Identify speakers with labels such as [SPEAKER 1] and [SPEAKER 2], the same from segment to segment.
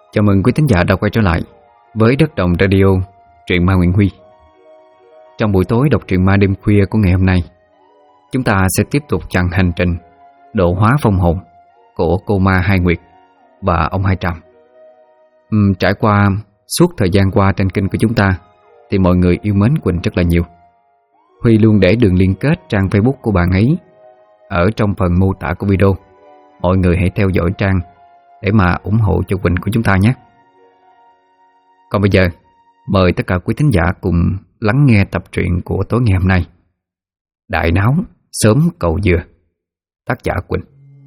[SPEAKER 1] Chào mừng quý thính giả đã quay trở lại với Đất Đồng Radio, truyện ma Nguyễn Huy. Trong buổi tối đọc truyện ma đêm khuya của ngày hôm nay, chúng ta sẽ tiếp tục chặng hành trình độ hóa phong hồn của cô ma Hai Nguyệt và ông Hai Tràm. Trải qua suốt thời gian qua trên kênh của chúng ta thì mọi người yêu mến Quỳnh rất là nhiều. Huy luôn để đường liên kết trang Facebook của bạn ấy ở trong phần mô tả của video. Mọi người hãy theo dõi trang để mà ủng hộ cho Quỳnh của chúng ta nhé. Còn bây giờ, mời tất cả quý thính giả cùng lắng nghe tập truyện của tối ngày hôm nay. Đại Náo Sớm Cầu Dừa, tác giả Quỳnh.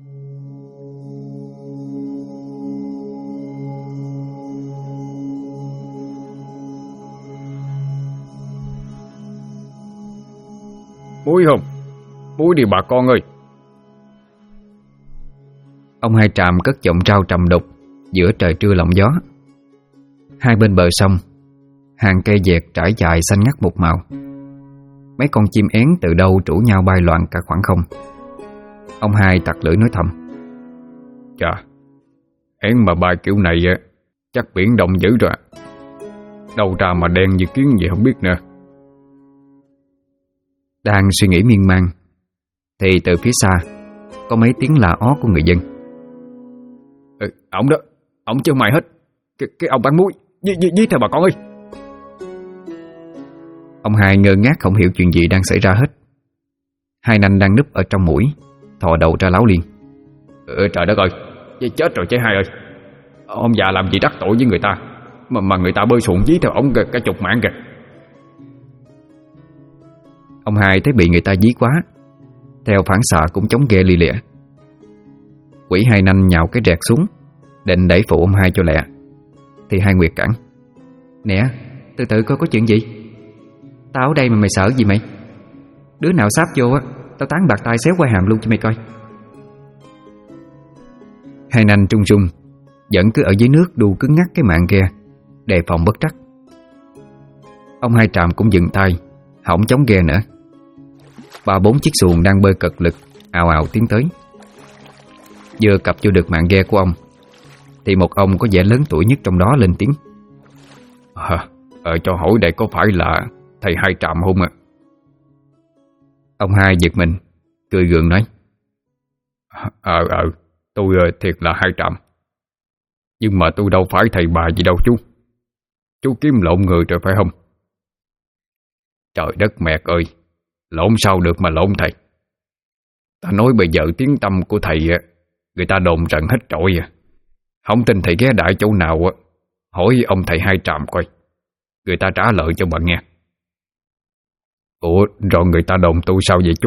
[SPEAKER 2] Muối không? Muối đi bà con ơi.
[SPEAKER 1] Ông Hai Tràm cất giọng rau trầm đục giữa trời trưa lộng gió. Hai bên bờ sông, hàng cây dẹt trải dài xanh ngắt một màu. Mấy con chim én từ đâu trũ nhau bay loạn cả khoảng không. Ông Hai tặc lưỡi nói thầm:
[SPEAKER 2] Chà, én mà bay kiểu này chắc biển động dữ rồi. Đâu ra mà đen như kiến gì không biết nữa.
[SPEAKER 1] Đang suy nghĩ miên man thì từ phía xa có mấy tiếng la ó của người dân.
[SPEAKER 2] Ổng đó, ổng chứ mày hết. Cái ông bán muối, dí theo bà con ơi.
[SPEAKER 1] Ông Hai ngơ ngác không hiểu chuyện gì đang xảy ra hết. Hai nanh đang núp ở trong mũi thò đầu ra láo liền.
[SPEAKER 2] Trời đất ơi, chết rồi chứ Hai ơi. Ông già làm gì đắc tội với người ta mà người ta bơi xuồng dí theo ổng cả chục mạng kìa.
[SPEAKER 1] Ông Hai thấy bị người ta dí quá, theo phản xạ cũng chống ghe li lịa. Quỷ Hai nanh nhào cái rẹt xuống định đẩy phụ ông Hai cho lẹ thì Hai Nguyệt cản: Nè, từ từ coi có chuyện gì. Tao ở đây mà mày sợ gì mày? Đứa nào sáp vô á, tao tán bạc tai xéo qua hàm luôn cho mày coi. Hai nanh trung trung vẫn cứ ở dưới nước đu cứng ngắc cái mạng ghe, đề phòng bất trắc. Ông Hai Tràm cũng dừng tay, hỏng chống ghe nữa. Ba bốn chiếc xuồng đang bơi cật lực ào ào tiến tới. Vừa cập vô được mạng ghe của ông thì một ông có vẻ lớn tuổi nhất trong đó lên tiếng:
[SPEAKER 2] Cho hỏi đây có phải là thầy Hai Tràm không ạ?
[SPEAKER 1] Ông Hai giật mình, cười gượng nói:
[SPEAKER 2] Tôi thiệt là Hai Tràm. Nhưng mà tôi đâu phải thầy bà gì đâu chú. Chú kiếm lộn người rồi phải không? Trời đất mẹ ơi, lộn sao được mà lộn thầy. Ta nói bây giờ tiếng tâm của thầy người ta đồn rần hết trội à. Không tin thầy ghé đại chỗ nào hỏi ông thầy Hai Tràm coi, người ta trả lời cho bạn nghe. Ủa rồi người ta đồn tôi sao vậy chú?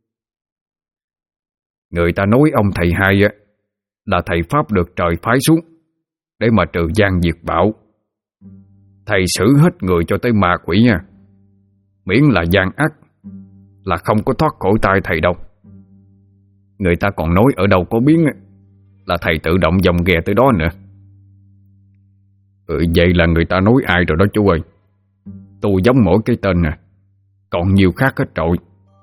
[SPEAKER 2] Người ta nói ông thầy Hai là thầy pháp được trời phái xuống để mà trừ gian diệt bạo. Thầy xử hết người cho tới ma quỷ nha. Miễn là gian ác là không có thoát khỏi tay thầy đâu. Người ta còn nói ở đâu có biến là thầy tự động dòng ghe tới đó nữa. Vậy là người ta nói ai rồi đó chú ơi. Tôi giống mỗi cái tên nè, còn nhiều khác hết trội.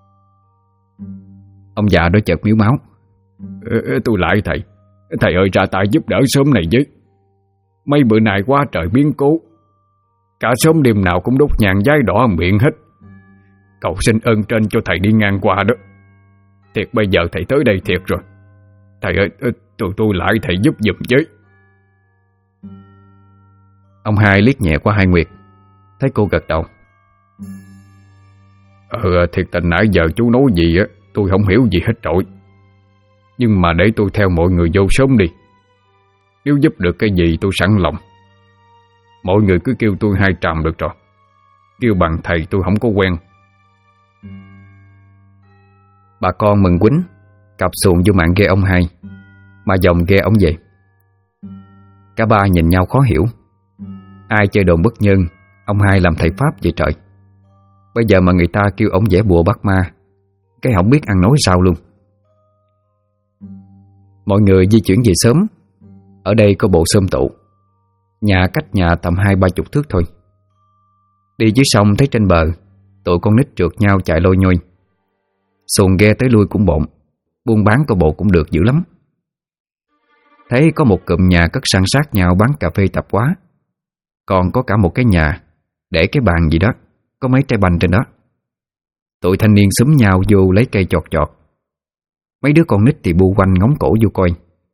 [SPEAKER 1] Ông già đó chợt miếu máu:
[SPEAKER 2] Tôi lại thầy. Thầy ơi ra tay giúp đỡ sớm này với. Mấy bữa nay quá trời biến cố, cả sớm đêm nào cũng đốt nhang giấy đỏ miệng hết. Cầu xin ơn trên cho thầy đi ngang qua đó. Thiệt bây giờ thầy tới đây thiệt rồi. Thầy ơi, tôi lại thầy giúp giùm với.
[SPEAKER 1] Ông Hai liếc nhẹ qua Hai Nguyệt, thấy cô gật đầu.
[SPEAKER 2] Thiệt tình nãy giờ chú nói gì tôi không hiểu gì hết trội. Nhưng mà để tôi theo mọi người vô sớm đi. Nếu giúp được cái gì tôi sẵn lòng. Mọi người cứ kêu tôi Hai Tràm được rồi. Kêu bằng thầy tôi không có quen.
[SPEAKER 1] Bà con mừng quýnh cặp xuồng vô mạng ghe ông Hai, mà dòng ghe ông về. Cả ba nhìn nhau khó hiểu. Ai chơi đồn bất nhân ông Hai làm thầy pháp vậy trời. Bây giờ mà người ta kêu ông vẽ bùa bắt ma, cái không biết ăn nói sao luôn. Mọi người di chuyển về sớm. Ở đây có bộ xôm tụ, nhà cách nhà tầm 20-30 thước thôi. Đi dưới sông thấy trên bờ tụi con nít trượt nhau chạy lôi nhôi. Xuồng ghe tới lui cũng bộn, buôn bán có bộ cũng được dữ lắm. thấy có một cụm nhà cất san sát nhau bán cà phê tạp hóa. Còn có cả một cái nhà để cái bàn gì đó, có mấy trái banh trên đó. Tụi thanh niên xúm nhau vô lấy cây chọt chọt. Mấy đứa con nít thì bu quanh ngóng cổ vô coi.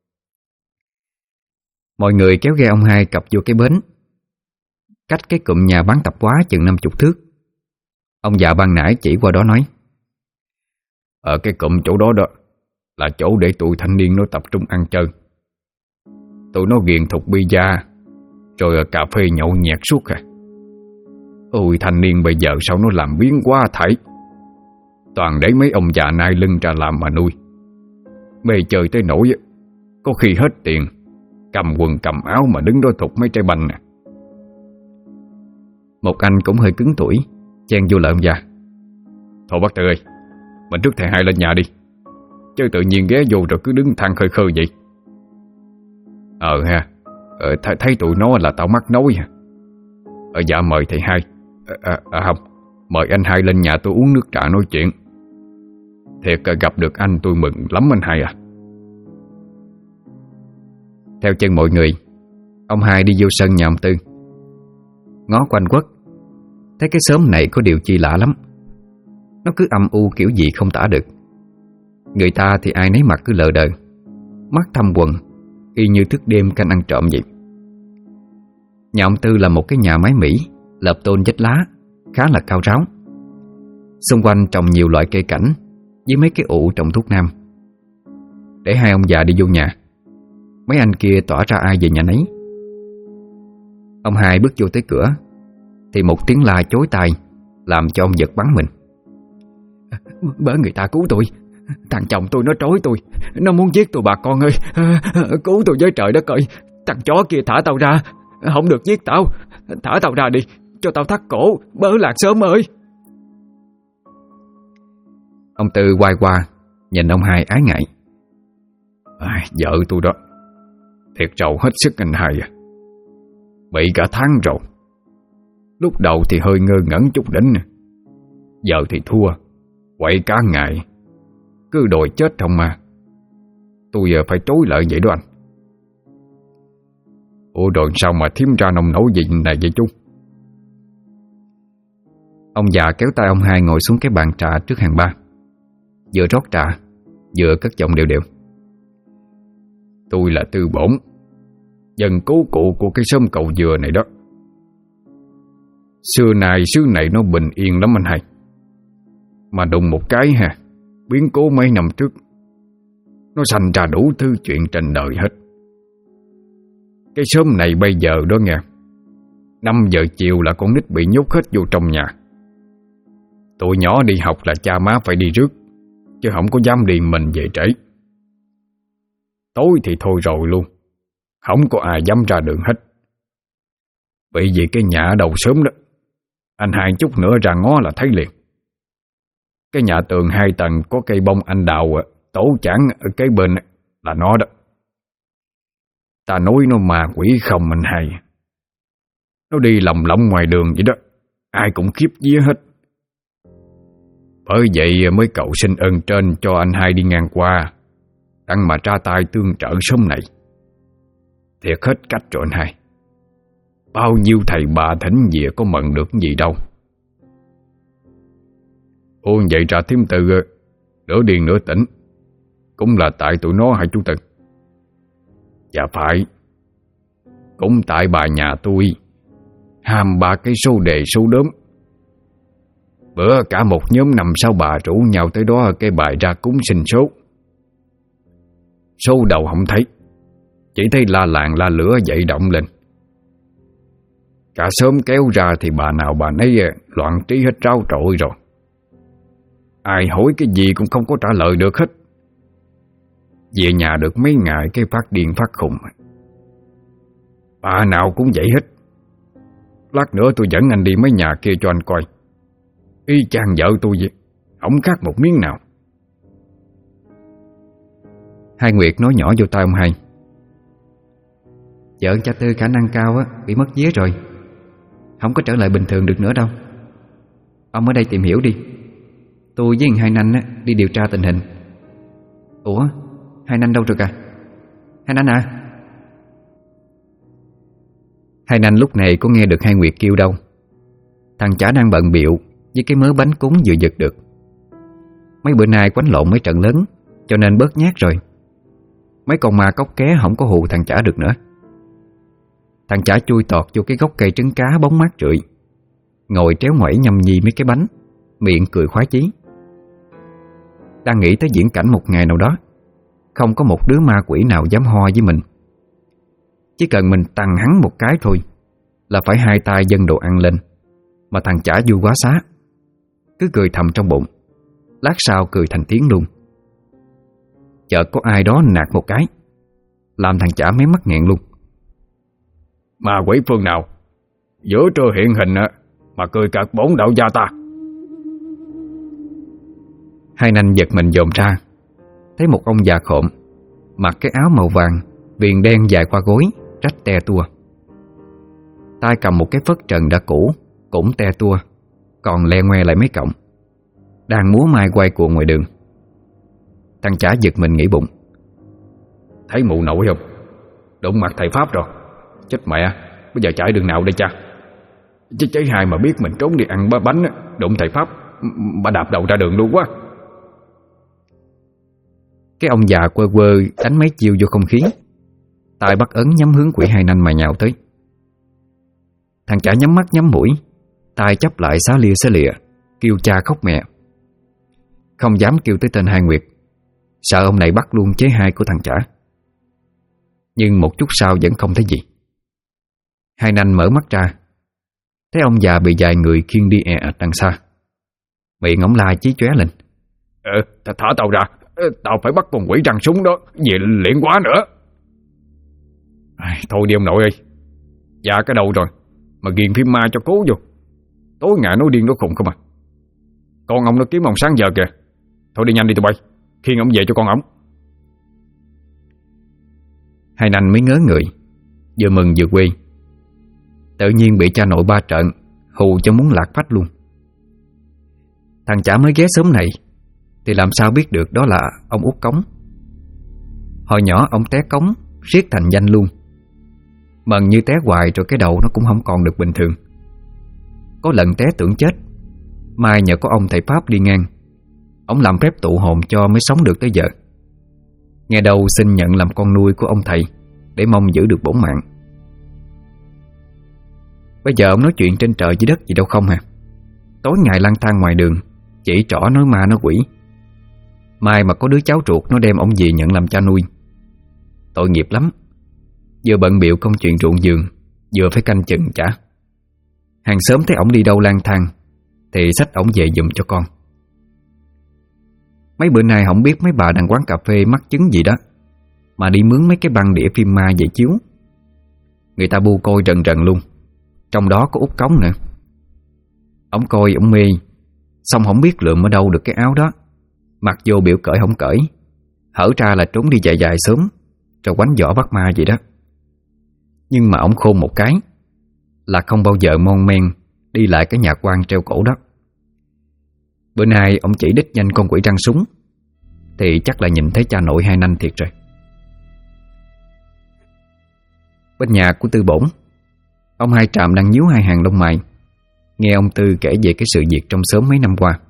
[SPEAKER 1] Mọi người kéo ghe ông hai cập vô cái bến, cách cái cụm nhà bán tạp hóa chừng 50 thước. Ông già ban nãy chỉ qua đó nói:
[SPEAKER 2] Ở cái cụm chỗ đó đó là chỗ để tụi thanh niên nó tập trung ăn chơi. Tụi nó ghiền thục bia rồi ở cà phê nhậu nhẹt suốt à. Ôi, thanh niên bây giờ sao nó làm biến quá thảy. Toàn để mấy ông già nai lưng ra làm mà nuôi. Mê chơi tới nỗi có khi hết tiền, cầm quần cầm áo mà đứng đó thục mấy trái banh nè.
[SPEAKER 1] Một anh cũng hơi cứng tuổi chen vô lời ông già:
[SPEAKER 2] Thôi bác Tư ơi, mình rước thầy hai lên nhà đi, chứ tự nhiên ghé vô rồi cứ đứng than khơi khơi vậy. Thấy tụi nó là tao mắc nói hả? Dạ mời thầy hai. Không, mời anh hai lên nhà tôi uống nước trà nói chuyện. Thiệt gặp được anh tôi mừng lắm anh hai à.
[SPEAKER 1] Theo chân mọi người, ông hai đi vô sân nhà ông Tư. Ngó quanh quất, thấy cái xóm này có điều chi lạ lắm. Nó cứ âm u kiểu gì không tả được. Người ta thì ai nấy mặt cứ lờ đờ, mắt thâm quầng, y như thức đêm canh ăn trộm vậy. Nhà ông Tư là một cái nhà mái Mỹ, lợp tôn vách lá, khá là cao ráo. Xung quanh trồng nhiều loại cây cảnh với mấy cái ụ trồng thuốc nam. Để hai ông già đi vô nhà, mấy anh kia tỏa ra ai về nhà nấy. Ông hai bước vô tới cửa thì một tiếng la chối tai làm cho ông giật bắn mình.
[SPEAKER 3] Bớ người ta cứu tôi. Thằng chồng tôi nó trói tôi, nó muốn giết tôi bà con ơi. Cứu tôi với trời đất ơi. Thằng chó kia thả tao ra. Không được giết tao. Thả tao ra đi, cho tao thắt cổ. Bớ lạc sớm ơi.
[SPEAKER 1] Ông Tư quay qua nhìn ông hai ái ngại:
[SPEAKER 2] Vợ tôi đó, thiệt rầu hết sức anh hai à. Bị cả tháng rồi. Lúc đầu thì hơi ngơ ngẩn chút đỉnh, giờ thì thua, quậy cả ngày, cứ đòi chết không mà. Tôi giờ phải trối lại vậy đó anh. Ủa rồi sao mà thím ra nông nổi gì này vậy chú?
[SPEAKER 1] Ông già kéo tay ông hai ngồi xuống cái bàn trà trước hàng ba, vừa rót trà vừa cất giọng đều đều:
[SPEAKER 2] Tôi là Tư Bổn, dân cố cụ của cái xóm Cầu Dừa này đó. Xưa này xứ này nó bình yên lắm anh hai, mà đùng một cái biến cố mấy năm trước, nó sanh ra đủ thứ chuyện trên đời hết. Cái xóm này bây giờ đó nghe, 5 giờ chiều là con nít bị nhốt hết vô trong nhà. Tụi nhỏ đi học là cha má phải đi rước, chứ không có dám đi mình về trễ. Tối thì thôi rồi luôn, không có ai dám ra đường hết. Bởi vì cái nhà ở đầu xóm đó, anh hai chút nữa ra ngó là thấy liền. Cái nhà tường 2 tầng có cây bông anh đào tổ chản ở cái bên là nó đó. Ta nói nó ma quỷ không anh hai. Nó đi lồng lộng ngoài đường vậy đó, ai cũng khiếp vía hết. Bởi vậy mới cầu xin ơn trên cho anh hai đi ngang qua, đặng mà ra tay tương trợ xóm này. Thiệt hết cách rồi anh hai. Bao nhiêu thầy bà thỉnh về có mận được gì đâu. Ồ vậy ra thím Tư nửa điên nửa tỉnh, cũng là tại tụi nó hả chú Tư? Dạ phải. Cũng tại bà nhà tôi ham 3 cái số đề số đốm. Bữa cả một nhóm 5-6 bà rủ nhau tới đó cái bài ra cúng xin số. Số đầu không thấy, chỉ thấy la làng la lửa dậy động lên. Cả xóm kéo ra thì bà nào bà nấy loạn trí hết ráo trội rồi. Ai hỏi cái gì cũng không có trả lời được hết. Về nhà được mấy ngày cái phát điên phát khùng. Bà nào cũng vậy hết. Lát nữa tôi dẫn anh đi mấy nhà kia cho anh coi. Y chang vợ tôi vậy, không khác một miếng nào.
[SPEAKER 1] Hai Nguyệt nói nhỏ vô tai ông hai: Vợ cha Tư khả năng cao bị mất vía rồi, không có trở lại bình thường được nữa đâu. Ông ở đây tìm hiểu đi. Tôi với Hai Nanh đi điều tra tình hình. Ủa, Hai Nanh đâu rồi kìa? Hai Nanh à? Hai nanh lúc này có nghe được hai Nguyệt kêu đâu. Thằng chả đang bận bịu với cái mớ bánh cúng vừa giật được. Mấy bữa nay quánh lộn mấy trận lớn cho nên bớt nhát rồi. Mấy con ma cóc ké không có hù thằng chả được nữa. Thằng chả chui tọt vô cái gốc cây trứng cá bóng mát rượi, ngồi tréo ngoẩy nhâm nhi mấy cái bánh, miệng cười khoái chí. Đang nghĩ tới viễn cảnh một ngày nào đó không có một đứa ma quỷ nào dám ho với mình. Chỉ cần mình tằng hắn một cái thôi là phải hai tay dâng đồ ăn lên. Mà thằng chả vui quá xá, cứ cười thầm trong bụng, lát sau cười thành tiếng luôn. Chợt có ai đó nạt một cái, làm thằng chả méo mắt nghẹn luôn.
[SPEAKER 2] Ma quỷ phương nào giữa trưa hiện hình mà cười cợt bổn đạo gia ta?
[SPEAKER 1] Hai nanh giật mình dồn ra, thấy một ông già khộm, mặc cái áo màu vàng, viền đen dài qua gối, rách te tua. Tay cầm một cái phất trần đã cũ, cũng te tua, còn le ngoe lại mấy cọng, đang múa mai quay cuồng ngoài đường. Thằng chả giật mình nghĩ bụng,
[SPEAKER 2] thấy mụ nổi không? Đụng mặt thầy Pháp rồi. Chết mẹ, bây giờ chạy đường nào đây cha? Chứ cháy hai mà biết mình trốn đi ăn bánh, đụng thầy Pháp, bà đạp đầu ra đường luôn quá.
[SPEAKER 1] cái ông già quơ quơ đánh mấy chiêu vô không khí, tay bắt ấn nhắm hướng quỷ hai nanh mà nhào tới. Thằng chả nhắm mắt nhắm mũi, tay chắp lại xá lìa kêu cha khóc mẹ. Không dám kêu tới tên Hai Nguyệt, sợ ông này bắt luôn chế hai của thằng chả. Nhưng một chút sau vẫn không thấy gì. Hai nanh mở mắt ra, thấy ông già bị vài người khiêng đi ạt đằng xa. Miệng ổng la chí chóe lên.
[SPEAKER 2] Thả tao ra, tao phải bắt con quỷ răng súng đó, về luyện quá nữa. Thôi đi ông nội ơi, già cái đầu rồi mà ghiền phim ma cho cố vô. Tối ngày nói điên nói khùng không à. Con ông nó kiếm ông sáng giờ kìa. Thôi đi nhanh đi tụi bay, khiêng ông về cho con ổng.
[SPEAKER 1] Hai nanh mới ngớ người, vừa mừng vừa quê. Tự nhiên bị cha nội ba trận hù cho muốn lạc phách luôn. Thằng chả mới ghé sớm này thì làm sao biết được đó là ông Út Cống. Hồi nhỏ ông té cống riết thành danh luôn. Mần như té hoài rồi cái đầu nó cũng không còn được bình thường. Có lần té tưởng chết, mai nhờ có ông thầy Pháp đi ngang, ông làm phép tụ hồn cho mới sống được tới giờ. Nghe đầu xin nhận làm con nuôi của ông thầy để mong giữ được bổn mạng. Bây giờ ông nói chuyện trên trời dưới đất gì đâu không hả? Tối ngày lang thang ngoài đường, chỉ trỏ nói ma nói quỷ. Mai mà có đứa cháu ruột nó đem ông về nhận làm cha nuôi. Tội nghiệp lắm. Vừa bận bịu công chuyện ruộng vườn, vừa phải canh chừng chả. Hàng xóm thấy ổng đi đâu lang thang thì xách ổng về giùm cho con. Mấy bữa nay không biết mấy bà đang quán cà phê mắc chứng gì đó mà đi mướn mấy cái băng đĩa phim ma về chiếu. Người ta bu coi rần rần luôn, trong đó có Út Cống nữa. Ổng coi ổng mê, xong không biết lượm ở đâu được cái áo đó, mặc vô biểu cởi không cởi, hở ra là trốn đi dài dài sớm, rồi quánh võ bắt ma vậy đó. Nhưng mà ổng khôn một cái là không bao giờ mon men đi lại cái nhà quan treo cổ đó. Bữa nay ổng chỉ đích nhanh con quỷ răng súng thì chắc là nhìn thấy cha nội hai nanh thiệt rồi. Bên nhà của Tư Bổn, ông Hai Trạm đang nhíu hai hàng lông mày, nghe ông Tư kể về cái sự việc trong xóm mấy năm qua.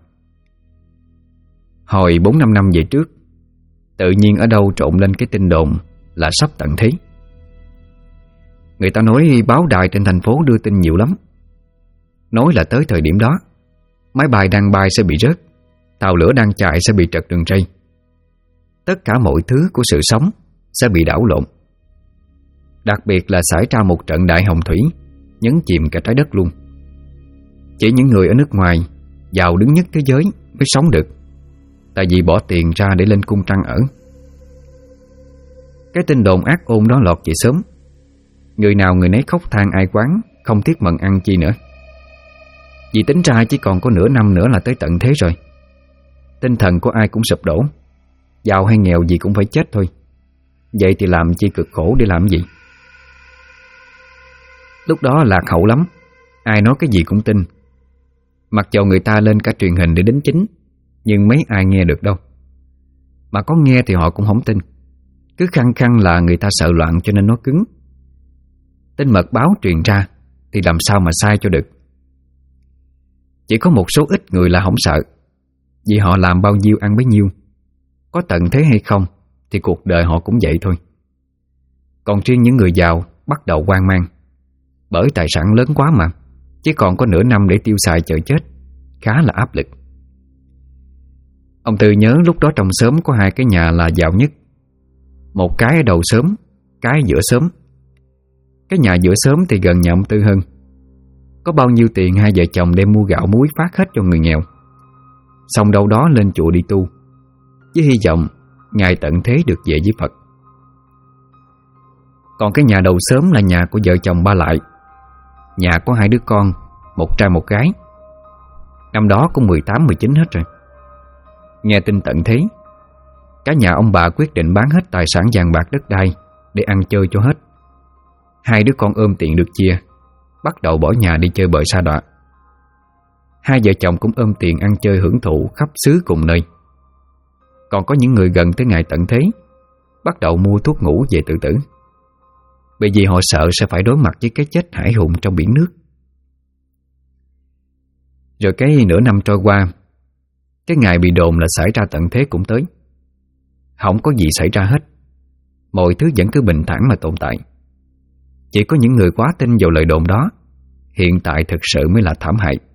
[SPEAKER 1] Hồi 4-5 năm về trước, tự nhiên ở đâu trộn lên cái tin đồn là sắp tận thế. Người ta nói báo đài trên thành phố đưa tin nhiều lắm, nói là tới thời điểm đó máy bay đang bay sẽ bị rớt, tàu lửa đang chạy sẽ bị trật đường ray. Tất cả mọi thứ của sự sống sẽ bị đảo lộn. Đặc biệt là xảy ra một trận đại hồng thủy, nhấn chìm cả trái đất luôn. Chỉ những người ở nước ngoài giàu đứng nhất thế giới mới sống được, tại vì bỏ tiền ra để lên cung trăng ở. Cái tin đồn ác ôn đó lọt về sớm, người nào người nấy khóc than ai quán, không tiếc mần ăn chi nữa. Vì tính ra chỉ còn có nửa năm nữa là tới tận thế rồi. Tinh thần của ai cũng sụp đổ, giàu hay nghèo gì cũng phải chết thôi. Vậy thì làm chi cực khổ để làm gì? Lúc đó lạc hậu lắm, ai nói cái gì cũng tin. Mặc dầu người ta lên cả truyền hình để đính chính, nhưng mấy ai nghe được đâu. Mà có nghe thì họ cũng không tin, cứ khăng khăng là người ta sợ loạn cho nên nó cứng. Tin mật báo truyền ra thì làm sao mà sai cho được. Chỉ có một số ít người là không sợ, vì họ làm bao nhiêu ăn bấy nhiêu. Có tận thế hay không thì cuộc đời họ cũng vậy thôi. Còn riêng những người giàu bắt đầu hoang mang, bởi tài sản lớn quá mà, chỉ còn có nửa năm để tiêu xài chờ chết, khá là áp lực. Ông Tư nhớ lúc đó trong xóm có 2 cái nhà là giàu nhất. Một cái ở đầu xóm, cái giữa xóm. Cái nhà giữa xóm thì gần nhà ông Tư hơn. Có bao nhiêu tiền hai vợ chồng đem mua gạo muối phát hết cho người nghèo, xong đâu đó lên chùa đi tu, với hy vọng ngày tận thế được về với Phật. Còn cái nhà đầu xóm là nhà của vợ chồng Ba Lại. Nhà có 2 đứa con, một trai một gái. Năm đó cũng 18-19 hết rồi. Nghe tin tận thế, cả nhà ông bà quyết định bán hết tài sản vàng bạc đất đai để ăn chơi cho hết. 2 đứa con ôm tiền được chia, bắt đầu bỏ nhà đi chơi bời sa đọa. 2 vợ chồng cũng ôm tiền ăn chơi hưởng thụ khắp xứ cùng nơi. Còn có những người gần tới ngày tận thế bắt đầu mua thuốc ngủ về tự tử, bởi vì họ sợ sẽ phải đối mặt với cái chết hãi hùng trong biển nước. Rồi cái nửa năm trôi qua, cái ngày bị đồn là xảy ra tận thế cũng tới. Không có gì xảy ra hết, mọi thứ vẫn cứ bình thản mà tồn tại. Chỉ có những người quá tin vào lời đồn đó hiện tại thực sự mới là thảm hại.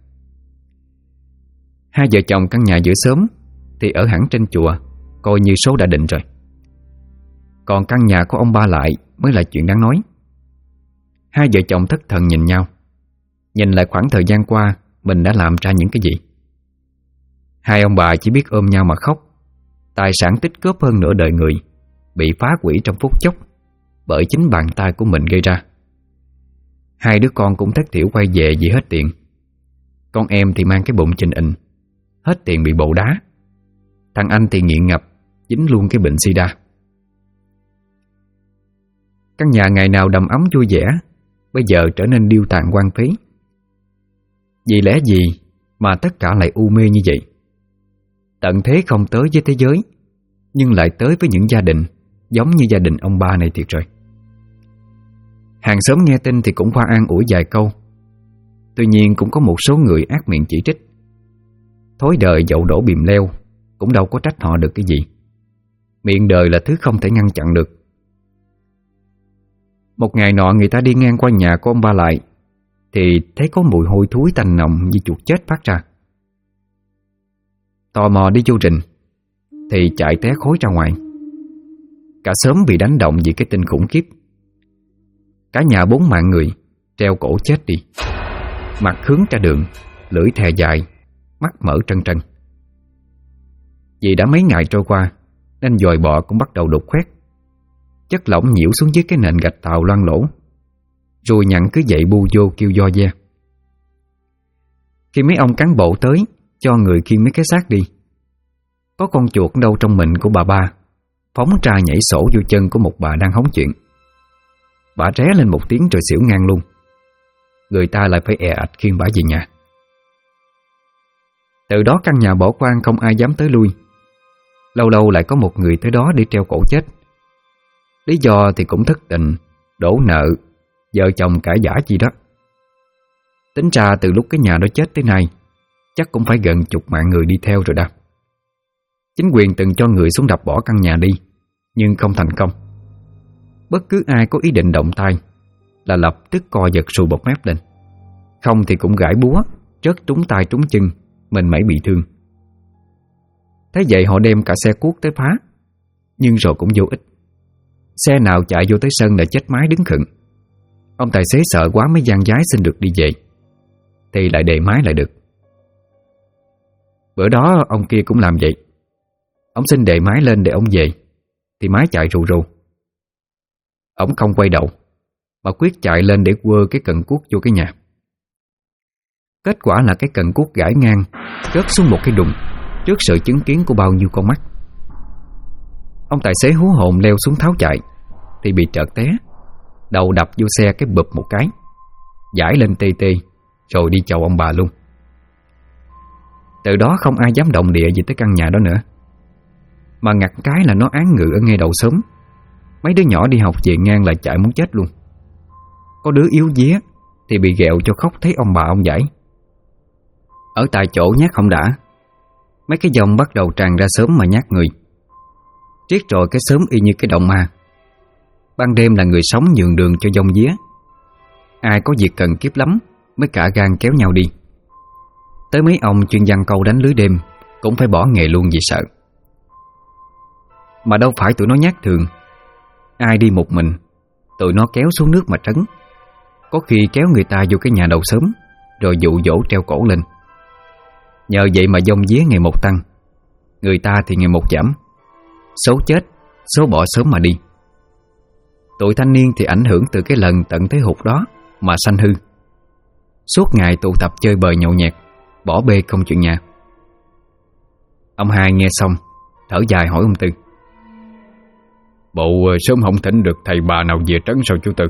[SPEAKER 1] 2 vợ chồng căn nhà giữa xóm thì ở hẳn trên chùa, coi như số đã định rồi. Còn căn nhà của ông Ba Lại mới là chuyện đáng nói. 2 vợ chồng thất thần nhìn nhau, nhìn lại khoảng thời gian qua mình đã làm ra những cái gì. 2 ông bà chỉ biết ôm nhau mà khóc. Tài sản tích góp hơn nửa đời người bị phá hủy trong phút chốc bởi chính bàn tay của mình gây ra. 2 đứa con cũng thất thiểu quay về vì hết tiền. Con em thì mang cái bụng chình ịnh, hết tiền bị bầu đá. Thằng anh thì nghiện ngập, dính luôn cái bệnh sida. Căn nhà ngày nào đầm ấm vui vẻ bây giờ trở nên điêu tàn hoang phí. Vì lẽ gì mà tất cả lại u mê như vậy? Tận thế không tới với thế giới, nhưng lại tới với những gia đình giống như gia đình ông Ba này thiệt rồi. Hàng xóm nghe tin thì cũng qua an ủi vài câu. Tuy nhiên cũng có một số người ác miệng chỉ trích. Thói đời dậu đổ bìm leo, cũng đâu có trách họ được cái gì. Miệng đời là thứ không thể ngăn chặn được. Một ngày nọ người ta đi ngang qua nhà của ông Ba Lại thì thấy có mùi hôi thối tanh nồng như chuột chết phát ra. Tò mò đi vô rình thì chạy té khối ra ngoài. Cả xóm bị đánh động vì cái tin khủng khiếp. Cả nhà 4 mạng người treo cổ chết đi, mặt hướng ra đường, lưỡi thè dài, mắt mở trân trân. Vì đã mấy ngày trôi qua nên dòi bọ cũng bắt đầu đục khoét. Chất lỏng nhiễu xuống dưới cái nền gạch tàu loang lỗ. Rồi nhặn cứ dậy bu vô kêu do ve. Khi mấy ông cán bộ tới cho người khiêng mấy cái xác đi, có con chuột đâu trong mình của bà Ba phóng ra nhảy sổ vô chân của một bà đang hóng chuyện. Bà ré lên một tiếng rồi xỉu ngang luôn. Người ta lại phải è ạch khiêng bà về nhà. Từ đó căn nhà bỏ hoang không ai dám tới lui. Lâu lâu lại có một người tới đó để treo cổ chết. Lý do thì cũng thất tình, đổ nợ, vợ chồng cãi vã gì đó. Tính ra từ lúc cái nhà đó chết tới nay chắc cũng phải gần 10 mạng người đi theo rồi đó. Chính quyền từng cho người xuống đập bỏ căn nhà đi, nhưng không thành công. Bất cứ ai có ý định động tay là lập tức co giật sùi bọt mép lên. Không thì cũng gãi búa, rớt trúng tay trúng chân, mình mẩy bị thương. Thế vậy họ đem cả xe cuốc tới phá, nhưng rồi cũng vô ích. Xe nào chạy vô tới sân là chết máy đứng khựng. Ông tài xế sợ quá mới gian dái xin được đi về, thì lại đề máy lại được. Bữa đó ông kia cũng làm vậy. Ông xin đề máy lên để ông về, thì máy chạy rù rù. Ông không quay đầu mà quyết chạy lên để quơ cái cần cuốc vô cái nhà. Kết quả là cái cần cuốc gãy ngang, rớt xuống một cái đùng trước sự chứng kiến của bao nhiêu con mắt. Ông tài xế hú hồn leo xuống tháo chạy thì bị trợt té, đầu đập vô xe cái bụp một cái, giải lên tê tê, rồi đi chầu ông bà luôn. Từ đó không ai dám động địa gì tới căn nhà đó nữa. Mà ngặt cái là nó án ngự ở ngay đầu xóm. Mấy đứa nhỏ đi học về ngang lại chạy muốn chết luôn. Có đứa yếu vía thì bị ghẹo cho khóc thấy ông bà ông giải. Ở tại chỗ nhát không đã, mấy cái dòng bắt đầu tràn ra sớm mà nhát người. Riết rồi cái sớm y như cái động ma. Ban đêm là người sống nhường đường cho dông vía. Ai có việc cần kiếp lắm mới cả gan kéo nhau đi. Tới mấy ông chuyên văn câu đánh lưới đêm cũng phải bỏ nghề luôn vì sợ. Mà đâu phải tụi nó nhát thường. Ai đi một mình, tụi nó kéo xuống nước mà trấn. Có khi kéo người ta vô cái nhà đầu sớm, rồi dụ dỗ treo cổ lên. Nhờ vậy mà dông vía ngày một tăng, người ta thì ngày một giảm. Số chết, số bỏ sớm mà đi. Tụi thanh niên thì ảnh hưởng từ cái lần tận thế hụt đó mà sanh hư. Suốt ngày tụ tập chơi bời nhậu nhẹt, bỏ bê không chuyện nhà. Ông hai nghe xong thở dài hỏi ông Tư:
[SPEAKER 2] Bộ sớm không thỉnh được thầy bà nào về trấn sao chú Tư?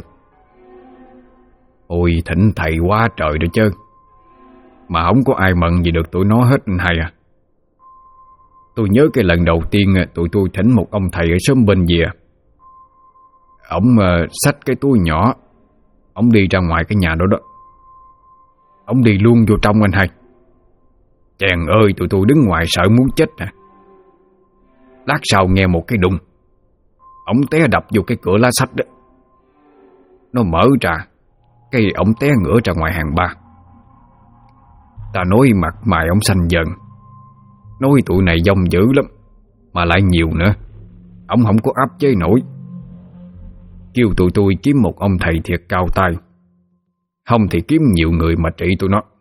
[SPEAKER 2] Ôi thỉnh thầy quá trời rồi chứ, mà không có ai mận gì được tụi nó hết anh hai à. Tôi nhớ cái lần đầu tiên tụi tôi thỉnh một ông thầy ở xóm bên về. Ổng xách cái túi nhỏ, ổng đi ra ngoài cái nhà đó đó. Ổng đi luôn vô trong anh hai. Chàng ơi, tụi tôi đứng ngoài sợ muốn chết à. Lát sau nghe một cái đùng, ổng té đập vô cái cửa lá sách đó. Nó mở ra, cái ổng té ngửa ra ngoài hàng ba. Ta nói mặt mày ổng xanh dần, nói tụi này dông dữ lắm, mà lại nhiều nữa, ổng không có áp chế nổi. Kêu tụi tôi kiếm một ông thầy thiệt cao tay, không thì kiếm nhiều người mà trị tụi nó.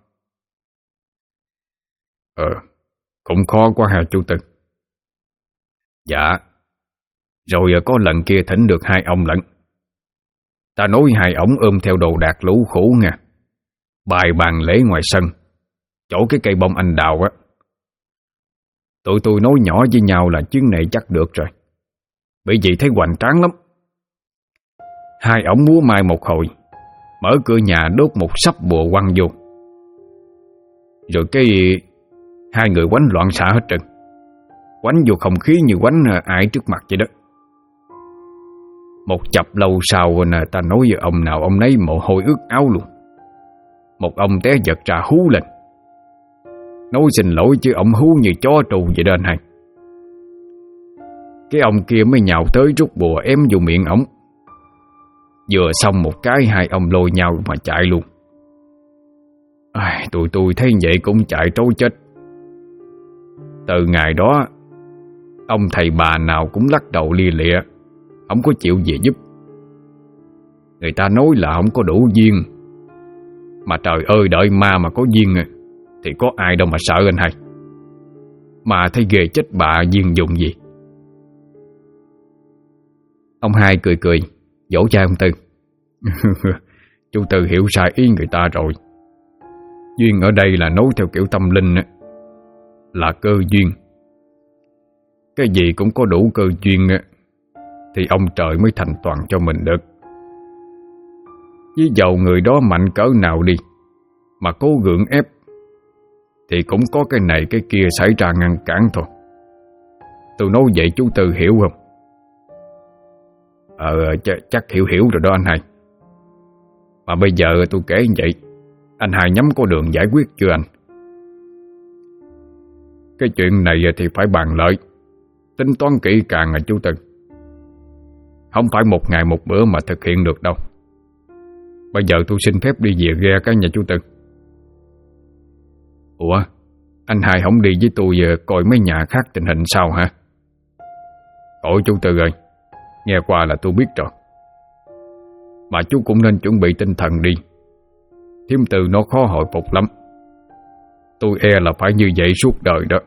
[SPEAKER 2] Cũng khó quá ha chú Tư. Dạ. Rồi có lần kia thỉnh được 2 ông lận. Ta nói 2 ổng ôm theo đồ đạc lũ khổ nha, bài bàn lễ ngoài sân, chỗ cái cây bông anh đào á. Tụi tôi nói nhỏ với nhau là chuyến này chắc được rồi, bởi vì thấy hoành tráng lắm. 2 ổng múa mai một hồi, mở cửa nhà đốt một sắp bùa quăng vô. Rồi cái 2 người quánh loạn xạ hết trơn, quánh vô không khí như quánh ai trước mặt vậy đó. Một chập lâu sau nè, ta nói với ông nào ông nấy mồ hôi ướt áo luôn. Một ông té giật ra hú lên, nói xin lỗi chứ ông hú như chó trù vậy đó anh hai. Cái ông kia mới nhào tới rút bùa ém vô miệng ổng. Vừa xong một cái 2 ông lôi nhau mà chạy luôn. Tụi tôi thấy vậy cũng chạy trối chết. Từ ngày đó, ông thầy bà nào cũng lắc đầu lia lịa, không có chịu về giúp. Người ta nói là không có đủ duyên. Mà trời ơi, đợi ma mà có duyên thì có ai đâu mà sợ anh hai. Mà thấy ghê chết bà, duyên dùng gì.
[SPEAKER 1] Ông hai cười cười vỗ vai ông Tư:
[SPEAKER 2] Chú Tư hiểu sai ý người ta rồi. Duyên ở đây là nói theo kiểu tâm linh á, là cơ duyên. Cái gì cũng có đủ cơ duyên á, thì ông trời mới thành toàn cho mình được. Với dầu người đó mạnh cỡ nào đi, mà cố gượng ép, thì cũng có cái này cái kia xảy ra ngăn cản thôi. Tôi nói vậy chú Tư hiểu không? Chắc hiểu rồi đó anh hai. Mà bây giờ tôi kể như vậy, anh hai nhắm có đường giải quyết chưa anh? Cái chuyện này thì phải bàn lợi, tính toán kỹ càng chú Tư. Không phải một ngày một bữa mà thực hiện được đâu. Bây giờ tôi xin phép đi về ghe cái nhà chú Tư. Ủa, anh hai không đi với tôi coi mấy nhà khác tình hình sao hả? Ôi chú Tư ơi, nghe qua là tôi biết rồi. Mà chú cũng nên chuẩn bị tinh thần đi. Thiếm Tư nó khó hồi phục lắm. Tôi e là phải như vậy suốt đời đó.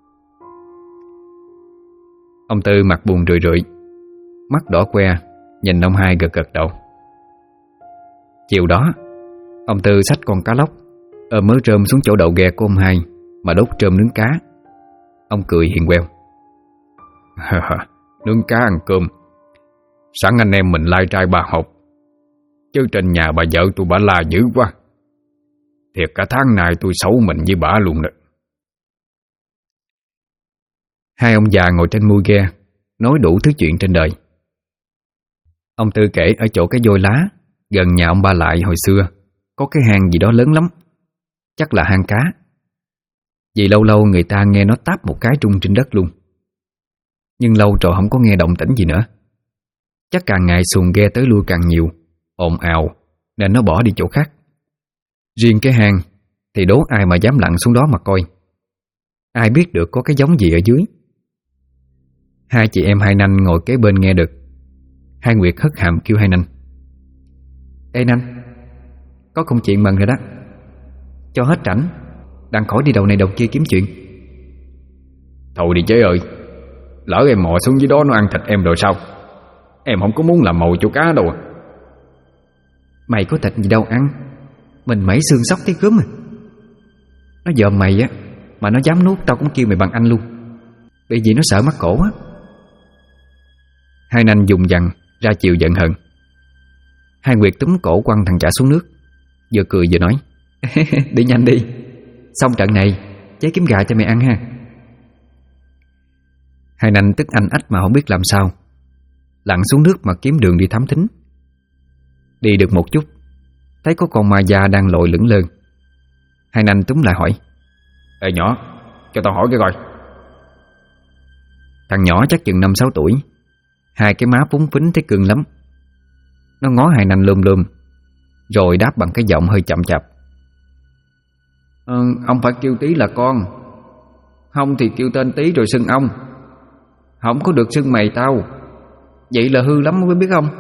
[SPEAKER 1] Ông Tư mặt buồn rười rượi, mắt đỏ que, nhìn ông hai gật gật đầu. Chiều đó, ông Tư xách con cá lóc ôm mớ rơm xuống chỗ đậu ghe của ông hai mà đốt rơm nướng cá. Ông cười hiền queo:
[SPEAKER 2] Nướng cá ăn cơm, sẵn anh em mình lai trai ba hộp, chứ trên nhà bà vợ tôi bả la dữ quá. Thiệt cả tháng nay tôi xấu mình với bả luôn đó.
[SPEAKER 1] 2 ông già ngồi trên mui ghe nói đủ thứ chuyện trên đời. Ông Tư kể ở chỗ cái vôi lá Gần nhà ông Ba Lại hồi xưa có cái hang gì đó lớn lắm, chắc là hang cá. Vì lâu lâu người ta nghe nó táp một cái trung trên đất luôn. Nhưng lâu rồi không có nghe động tĩnh gì nữa. Chắc càng ngày xuồng ghe tới lui càng nhiều, ồn ào, nên nó bỏ đi chỗ khác. Riêng cái hang thì đố ai mà dám lặn xuống đó mà coi. Ai biết được có cái giống gì ở dưới. Hai chị em Hai Nanh ngồi kế bên nghe được. Hai Nguyệt hất hàm kêu Hai Nanh: Ê Nanh, có công chuyện mần rồi đó. Cho hết rảnh, đặng khỏi đi đầu này đầu kia kiếm chuyện.
[SPEAKER 2] Thôi đi chế ơi, lỡ em mò xuống dưới đó nó ăn thịt em rồi sao? Em không có muốn làm mồi cho cá đâu.
[SPEAKER 1] Mày có thịt gì đâu ăn, mình mấy xương sóc thấy gớm à. Nó dòm mày á, mà nó dám nuốt tao cũng kêu mày bằng anh luôn, bởi vì nó sợ mắc cổ á. Hai Nanh dùng dằn ra chiều giận hờn. Hai Nguyệt túm cổ quăng thằng Chả xuống nước, vừa cười vừa nói: Đi nhanh đi, xong trận này chế kiếm gà cho mày ăn ha. Hai Nanh tức anh ách mà không biết làm sao, lặn xuống nước mà kiếm đường đi thám thính. Đi được một chút, thấy có con ma da đang lội lững lơn. Hai Nanh túm lại hỏi:
[SPEAKER 2] Ê nhỏ, cho tao hỏi cái coi.
[SPEAKER 1] Thằng nhỏ chắc chừng 5-6 tuổi, hai cái má phúng phính thấy cưng lắm. Nó ngó Hai Nanh lum lum, rồi đáp bằng cái giọng hơi chậm chạp: Ông phải kêu Tí là con, không thì kêu tên Tí rồi xưng ông. Không có được xưng mày tao, vậy là hư lắm mới biết không.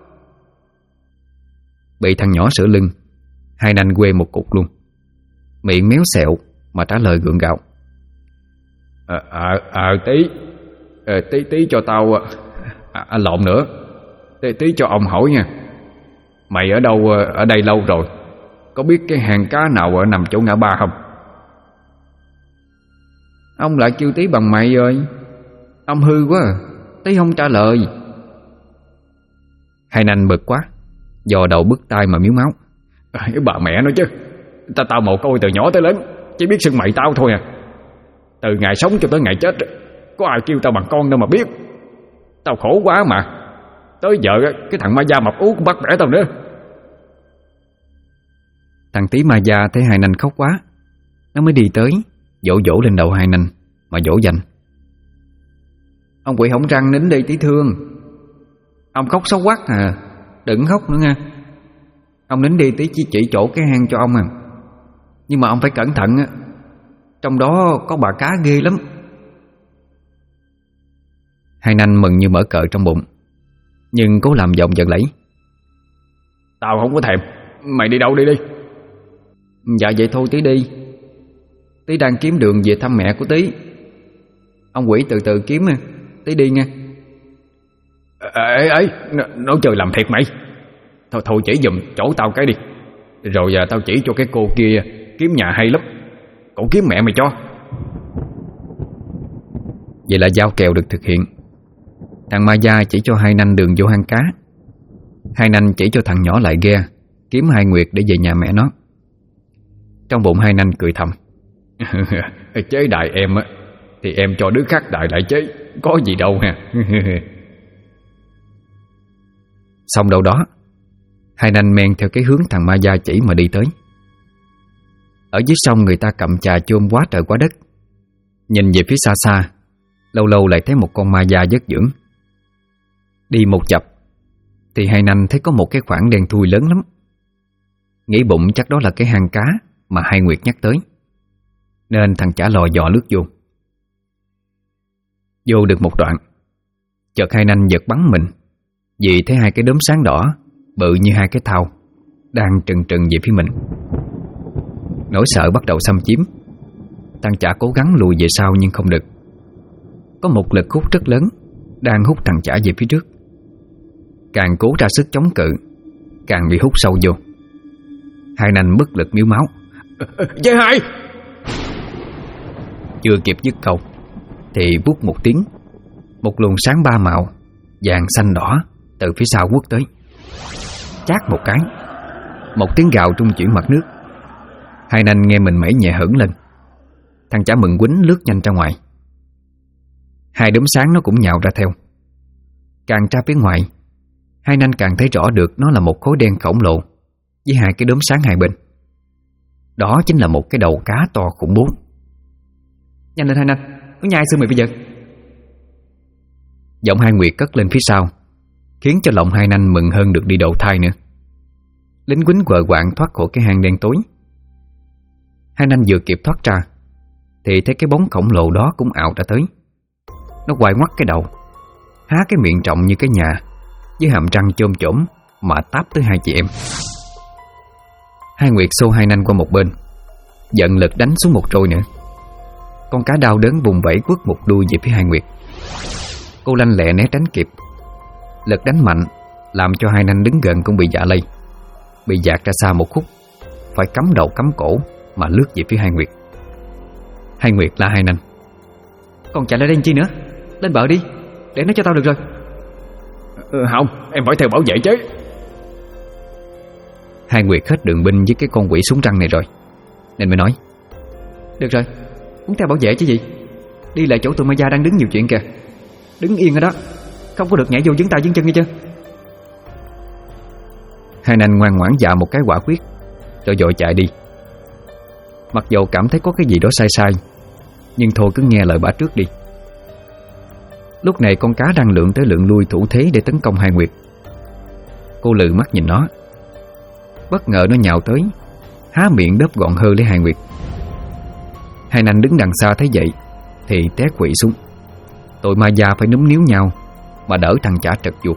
[SPEAKER 1] Bị thằng nhỏ sửa lưng, Hai Nanh quê một cục luôn, miệng méo xẹo mà trả lời gượng gạo:
[SPEAKER 2] Tí cho tao lộn nữa. Tí cho ông hỏi nha. Mày ở đâu ở đây lâu rồi? Có biết cái hang cá nào nằm chỗ ngã ba không?
[SPEAKER 1] Ông lại kêu Tí bằng mày rồi, ông hư quá à. Tí không trả lời. Hai Nanh bực quá, dò đầu bứt tai mà miếu máu:
[SPEAKER 2] Bà mẹ nó chứ, tao mồ côi từ nhỏ tới lớn, chỉ biết xưng mày tao thôi à. Từ ngày sống cho tới ngày chết, có ai kêu tao bằng con đâu mà biết. Tao khổ quá mà. Tới giờ cái thằng ma da mập ú cũng bắt bẻ tao nữa.
[SPEAKER 1] Thằng Tí ma da thấy Hai Nanh khóc quá, nó mới đi tới dỗ dỗ lên đầu Hai Nanh mà dỗ dành: Ông quỷ hổng răng nín đi Tí thương. Ông khóc xấu quắc à, đừng khóc nữa nha. Ông nín đi Tí chỉ chỗ cái hang cho ông à. Nhưng mà ông phải cẩn thận á, trong đó có bà cá ghê lắm. Hai Nanh mừng như mở cờ trong bụng, nhưng cố làm giọng giận lẫy:
[SPEAKER 2] Tao không có thèm, mày đi đâu đi đi.
[SPEAKER 1] Dạ vậy thôi Tí đi. Tí đang kiếm đường về thăm mẹ của Tí. Ông quỷ từ từ kiếm, Tí đi nha.
[SPEAKER 2] Ê, nó chơi làm thiệt mày. Thôi chỉ giùm chỗ tao cái đi, rồi tao chỉ cho cái cô kia kiếm nhà hay lắm. Cậu kiếm mẹ mày cho.
[SPEAKER 1] Vậy là giao kèo được thực hiện. Thằng ma da chỉ cho Hai Nanh đường vô hang cá. Hai Nanh chỉ cho thằng nhỏ lại ghe kiếm Hai Nguyệt để về nhà mẹ nó. Trong bụng Hai Nanh cười thầm:
[SPEAKER 2] Chế đại em á thì em cho đứa khác đại lại chế, có gì đâu ha.
[SPEAKER 1] Xong đâu đó, Hai Nanh men theo cái hướng thằng ma da chỉ mà đi tới. Ở dưới sông người ta cầm chà chôm quá trời quá đất. Nhìn về phía xa xa, lâu lâu lại thấy một con ma da vất dưỡng. Đi một chập thì Hai Nanh thấy có một cái khoảng đen thui lớn lắm. Nghĩ bụng chắc đó là cái hang cá mà Hai Nguyệt nhắc tới, nên thằng Chả lò dò lướt vô. Vô được một đoạn, chợt Hai Nanh giật bắn mình vì thấy hai cái đốm sáng đỏ bự như hai cái thau đang trừng trừng về phía mình. Nỗi sợ bắt đầu xâm chiếm. Thằng Chả cố gắng lùi về sau nhưng không được. Có một lực hút rất lớn đang hút thằng Chả về phía trước. Càng cố ra sức chống cự, càng bị hút sâu vô. Hai Nanh bất lực miếu máu:
[SPEAKER 2] Dây Hai!
[SPEAKER 1] Chưa kịp dứt câu thì vút một tiếng, một luồng sáng ba màu vàng xanh đỏ từ phía sau quất tới. Chát một cái, một tiếng gào trung chuyển mặt nước. Hai Nanh nghe mình mẩy nhẹ hửng lên. Thằng Chả mừng quýnh lướt nhanh ra ngoài. hai đốm sáng nó cũng nhào ra theo. Càng ra phía ngoài, Hai Nanh càng thấy rõ được nó là một khối đen khổng lồ với hai cái đốm sáng hai bên. Đó chính là một cái đầu cá to khủng bố.
[SPEAKER 3] Nhanh lên Hai Nanh, nó nhai xương mày bây giờ.
[SPEAKER 1] Giọng Hai Nguyệt cất lên phía sau, khiến cho lòng Hai Nanh mừng hơn được đi đầu thai nữa. Lính quýnh quờ quạng thoát khỏi cái hang đen tối. Hai Nanh vừa kịp thoát ra thì thấy cái bóng khổng lồ đó cũng ảo ra tới. Nó quay ngoắt cái đầu, há cái miệng rộng như cái nhà, với hàm răng chôm chổm mà táp tới hai chị em. Hai Nguyệt xô Hai Nanh qua một bên, giận lực đánh xuống một trôi nữa. Con cá đau đớn vùng vẫy quất một đuôi về phía Hai Nguyệt. Cô lanh lẹ né tránh kịp. Lực đánh mạnh làm cho Hai Nanh đứng gần cũng bị dạ lây, bị dạt ra xa một khúc, phải cắm đầu cắm cổ mà lướt về phía Hai Nguyệt. Hai Nguyệt la Hai Nanh:
[SPEAKER 3] Còn chạy lại đây chi nữa, lên bờ đi, để nó cho tao được rồi.
[SPEAKER 2] Không, em phải theo bảo vệ chứ.
[SPEAKER 1] Hai Nguyệt hết đường binh với cái con quỷ súng răng này rồi, nên mới nói:
[SPEAKER 3] Được rồi, muốn theo bảo vệ chứ gì. Đi lại chỗ tụi ma gia đang đứng nhiều chuyện kìa. Đứng yên ở đó, không có được nhảy vô dướng tay dướng chân nghe chưa.
[SPEAKER 1] Hai Nanh ngoan ngoãn dạ một cái quả quyết, rồi vội chạy đi. Mặc dù cảm thấy có cái gì đó sai sai, nhưng thôi cứ nghe lời bà trước đi. Lúc này con cá đang lượn tới lượn lui thủ thế để tấn công Hai Nguyệt. Cô lừ mắt nhìn nó. Bất ngờ nó nhào tới, há miệng đớp gọn hơ lấy Hai Nguyệt. Hai Nanh đứng đằng xa thấy vậy thì té quỵ xuống. Tụi ma gia phải núm níu nhau mà đỡ thằng chả trật ruột.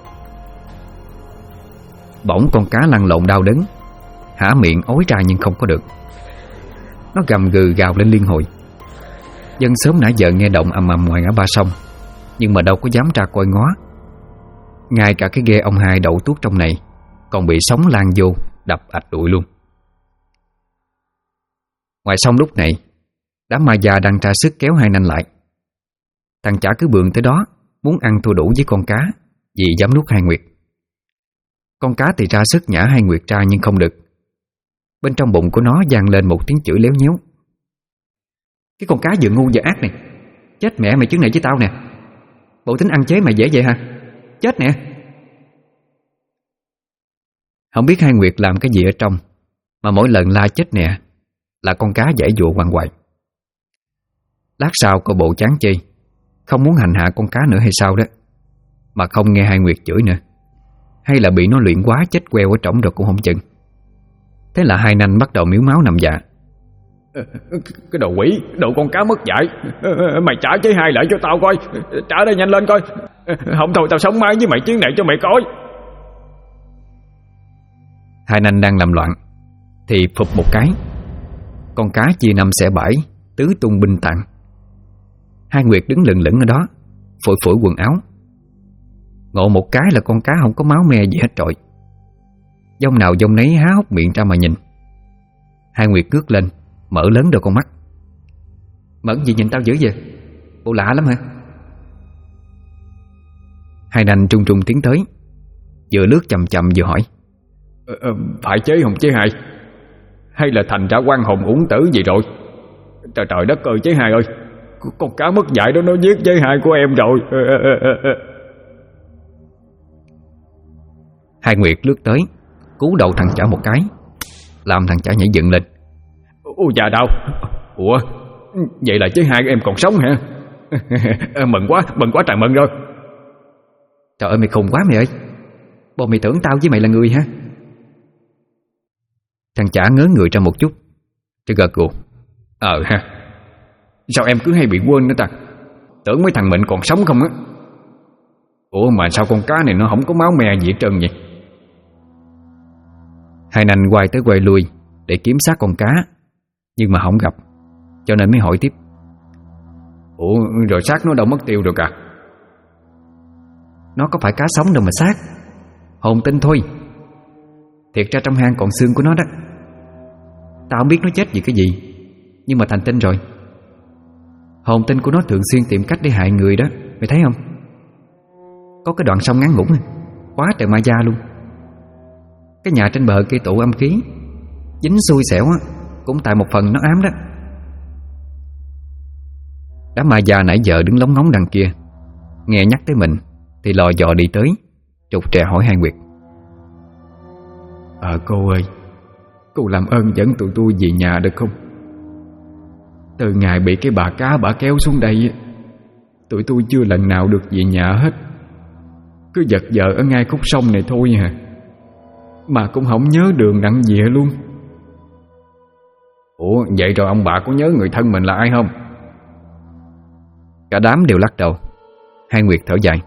[SPEAKER 1] Bỗng con cá lăn lộn đau đớn, há miệng ói ra nhưng không có được. Nó gầm gừ gào lên liên hồi. Dân sớm nãy giờ nghe động ầm ầm ngoài ngã ba sông, nhưng mà đâu có dám ra coi ngó. Ngay cả cái ghe ông Hai đậu tuốt trong này còn bị sóng lan vô đập ạch đuổi luôn. Ngoài sông lúc này, đám ma già đang ra sức kéo Hai Nanh lại. Thằng chả cứ bường tới đó, muốn ăn thua đủ với con cá vì dám nuốt Hai Nguyệt. Con cá thì ra sức nhả Hai Nguyệt ra nhưng không được. Bên trong bụng của nó vang lên một tiếng chửi léo nhéo:
[SPEAKER 3] Cái con cá vừa ngu vừa ác này, chết mẹ mày chứng này với tao nè. Bộ tính ăn chế mày dễ vậy hả? Chết nè.
[SPEAKER 1] Không biết Hai Nguyệt làm cái gì ở trong mà mỗi lần la chết nè là con cá giãy giụa quằn quại. Lát sau cô bộ chán chê, không muốn hành hạ con cá nữa hay sao đó, mà không nghe Hai Nguyệt chửi nữa, hay là bị nó luyện quá chết queo ở trỏng rồi cũng không chừng. Thế là Hai Nanh bắt đầu miếu máu nằm dạ:
[SPEAKER 2] Cái đồ quỷ, đồ con cá mất dạy, mày trả chế Hai lại cho tao coi. Trả đây nhanh lên coi. Không thôi tao sống mãi với mày chuyến này cho mày coi.
[SPEAKER 1] Hai Nanh đang làm loạn thì phụp một cái, con cá chia năm xẻ bảy, tứ tung binh tàn. Hai Nguyệt đứng lững lững ở đó, phủi phủi quần áo. Ngộ một cái là con cá không có máu me gì hết trọi. Dông nào dông nấy há hốc miệng ra mà nhìn. Hai Nguyệt ngước lên, mở lớn đôi con mắt:
[SPEAKER 3] Mẫn gì nhìn tao dữ vậy? Bộ lạ lắm hả?
[SPEAKER 1] Hai Nanh trung trung tiến tới, vừa lướt chậm chậm vừa hỏi:
[SPEAKER 2] Phải chế không chế Hai? Hay là thành ra quan hồn uổng tử gì rồi? Trời trời đất ơi chế Hai ơi, con cá mất dạy đó nó giết chế Hai của em rồi.
[SPEAKER 1] Hai Nguyệt lướt tới, cú đầu thằng chả một cái, làm thằng chả nhảy dựng lên:
[SPEAKER 2] Ôi dạ đau. Ủa, vậy là chế Hai em còn sống hả? Mừng quá trời mừng rồi.
[SPEAKER 3] Trời ơi mày khùng quá mày ơi. Bộ mày tưởng tao với mày là người hả?
[SPEAKER 1] Thằng chả ngớ người ra một chút, rồi gật gù:
[SPEAKER 2] Ha. Sao em cứ hay bị quên nữa ta? Tưởng mấy thằng mình còn sống không á. Ủa mà sao con cá này nó không có máu me gì hết trơn vậy?
[SPEAKER 1] Hai Nanh quay tới quay lui để kiếm xác con cá, nhưng mà không gặp, cho nên mới hỏi tiếp:
[SPEAKER 2] Ủa rồi xác nó đâu mất tiêu rồi cả?
[SPEAKER 3] Nó có phải cá sống đâu mà xác, hồn tinh thôi. Thiệt ra trong hang còn xương của nó đó. Tao không biết nó chết vì cái gì, nhưng mà thành tinh rồi. Hồn tinh của nó thường xuyên tìm cách để hại người đó, mày thấy không? Có cái đoạn sông ngắn ngủn, quá trời ma gia luôn. Cái nhà trên bờ kia tụ âm khí, dính xui xẻo á, cũng tại một phần nó ám đó.
[SPEAKER 1] Đám ma gia nãy giờ đứng lóng ngóng đằng kia, nghe nhắc tới mình thì lò dò đi tới, trục trè hỏi Hai Nguyệt.
[SPEAKER 3] Cô ơi, cô làm ơn dẫn tụi tôi về nhà được không? Từ ngày bị cái bà cá bà kéo xuống đây, tụi tôi chưa lần nào được về nhà hết. Cứ giật vờ ở ngay khúc sông này thôi hả, mà cũng không nhớ đường đặng về luôn.
[SPEAKER 2] Ủa vậy rồi ông bà có nhớ người thân mình là ai không?
[SPEAKER 1] Cả đám đều lắc đầu. Hai Nguyệt thở dài.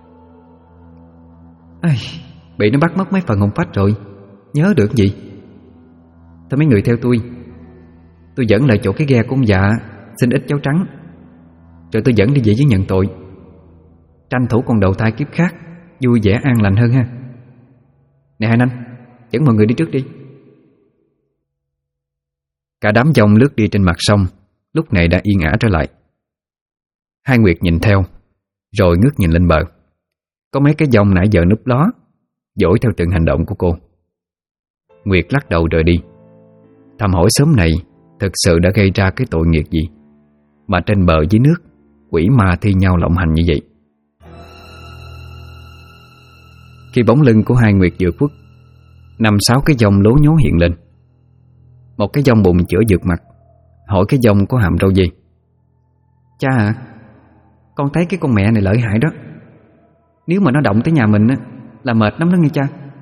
[SPEAKER 1] Bị nó bắt mất mấy phần hồn phách rồi, nhớ được gì. Thôi mấy người theo tôi dẫn lại chỗ cái ghe của ông già, xin ít cháo trắng, rồi tôi dẫn đi về với nhận tội, tranh thủ con đầu thai kiếp khác vui vẻ an lành hơn ha. Nè Hai Anh, dẫn mọi người đi trước đi. Cả đám dòng lướt đi trên mặt sông lúc này đã yên ả trở lại. Hai Nguyệt nhìn theo, rồi ngước nhìn lên bờ. Có mấy cái dòng nãy giờ núp ló dõi theo từng hành động của cô. Nguyệt lắc đầu rời đi, thầm hỏi sớm này thực sự đã gây ra cái tội nghiệp gì mà trên bờ dưới nước quỷ ma thi nhau lộng hành như vậy. Khi bóng lưng của Hai Nguyệt vừa khuất, 5-6 cái dòng lố nhố hiện lên. Một cái dòng bụng chữa vượt mặt hỏi cái dòng có hàm râu gì. Cha hả? Con thấy cái con mẹ này lợi hại đó. Nếu mà nó động tới nhà mình á là mệt lắm đó nghe cha.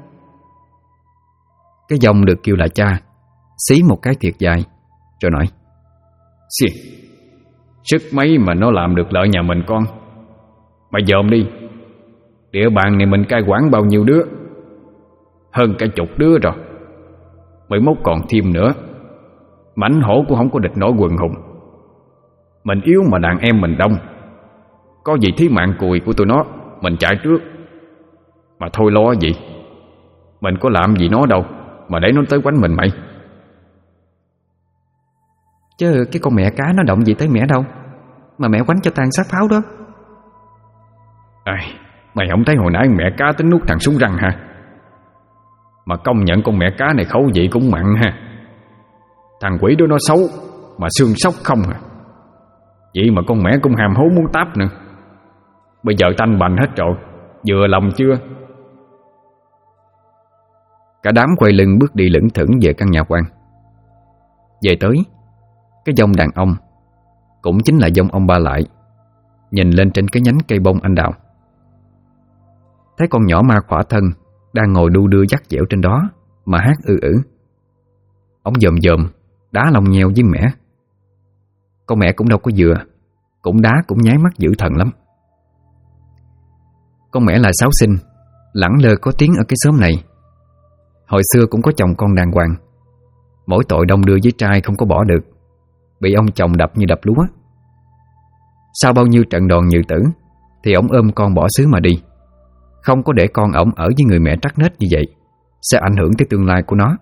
[SPEAKER 1] Cái dòng được kêu là cha xí một cái thiệt dài rồi nói:
[SPEAKER 2] Xì, sức mấy mà nó làm được lợi nhà mình con. Mày dòm đi, địa bàn này mình cai quản bao nhiêu đứa? Hơn cả 10 đứa rồi. Mới mốt còn thêm nữa. Mãnh hổ cũng không có địch nổi quần hùng. Mình yếu mà đàn em mình đông. Có gì thí mạng cùi của tụi nó mình chạy trước. Mà thôi lo gì, mình có làm gì nó đâu mà để nó tới quánh mình mày.
[SPEAKER 1] Chứ cái con mẹ cá nó động gì tới mẹ đâu mà mẹ quánh cho tan sát pháo đó.
[SPEAKER 2] Mày không thấy hồi nãy mẹ cá tính nuốt thằng súng răng hả? Mà công nhận con mẹ cá này khẩu vị cũng mặn ha. Thằng quỷ đó nó xấu mà xương sóc không à. Vậy mà con mẹ cũng hàm hố muốn táp nữa. Bây giờ tanh bành hết rồi, vừa lòng chưa?
[SPEAKER 1] Cả đám quay lưng bước đi lững thững về căn nhà quan. Về tới, cái dòng đàn ông, cũng chính là dòng ông Ba Lại, nhìn lên trên cái nhánh cây bông anh đào. Thấy con nhỏ ma khỏa thân đang ngồi đu đưa dắt dẻo trên đó mà hát ư. Ông dòm dòm đá lòng nheo với mẹ. Con mẹ cũng đâu có vừa, cũng đá cũng nháy mắt dữ thần lắm. Con mẹ là Sáu Sinh, lẳng lơ có tiếng ở cái xóm này. Hồi xưa cũng có chồng con đàng hoàng, mỗi tội đông đưa với trai không có bỏ được, bị ông chồng đập như đập lúa. Sau bao nhiêu trận đòn nhự tử thì ông ôm con bỏ xứ mà đi, không có để con ổng ở với người mẹ trắc nết như vậy, sẽ ảnh hưởng tới tương lai của nó.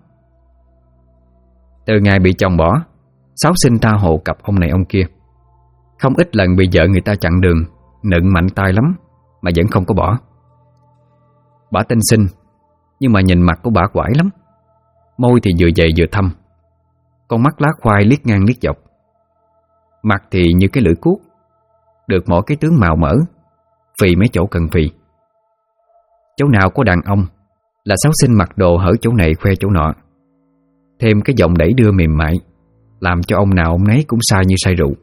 [SPEAKER 1] Từ ngày bị chồng bỏ, Sáu Sinh tha hộ cặp ông này ông kia. Không ít lần bị vợ người ta chặn đường, nựng mạnh tay lắm mà vẫn không có bỏ. Bả tên xinh, nhưng mà nhìn mặt của bả quải lắm. Môi thì vừa dày vừa thâm, con mắt lá khoai liếc ngang liếc dọc. Mặt thì như cái lưỡi cuốc, được mỗi cái tướng màu mỡ, phì mấy chỗ cần phì. Chỗ nào có đàn ông là Sáu Sinh mặc đồ hở chỗ này khoe chỗ nọ, thêm cái giọng đẩy đưa mềm mại, làm cho ông nào ông nấy cũng say như say rượu.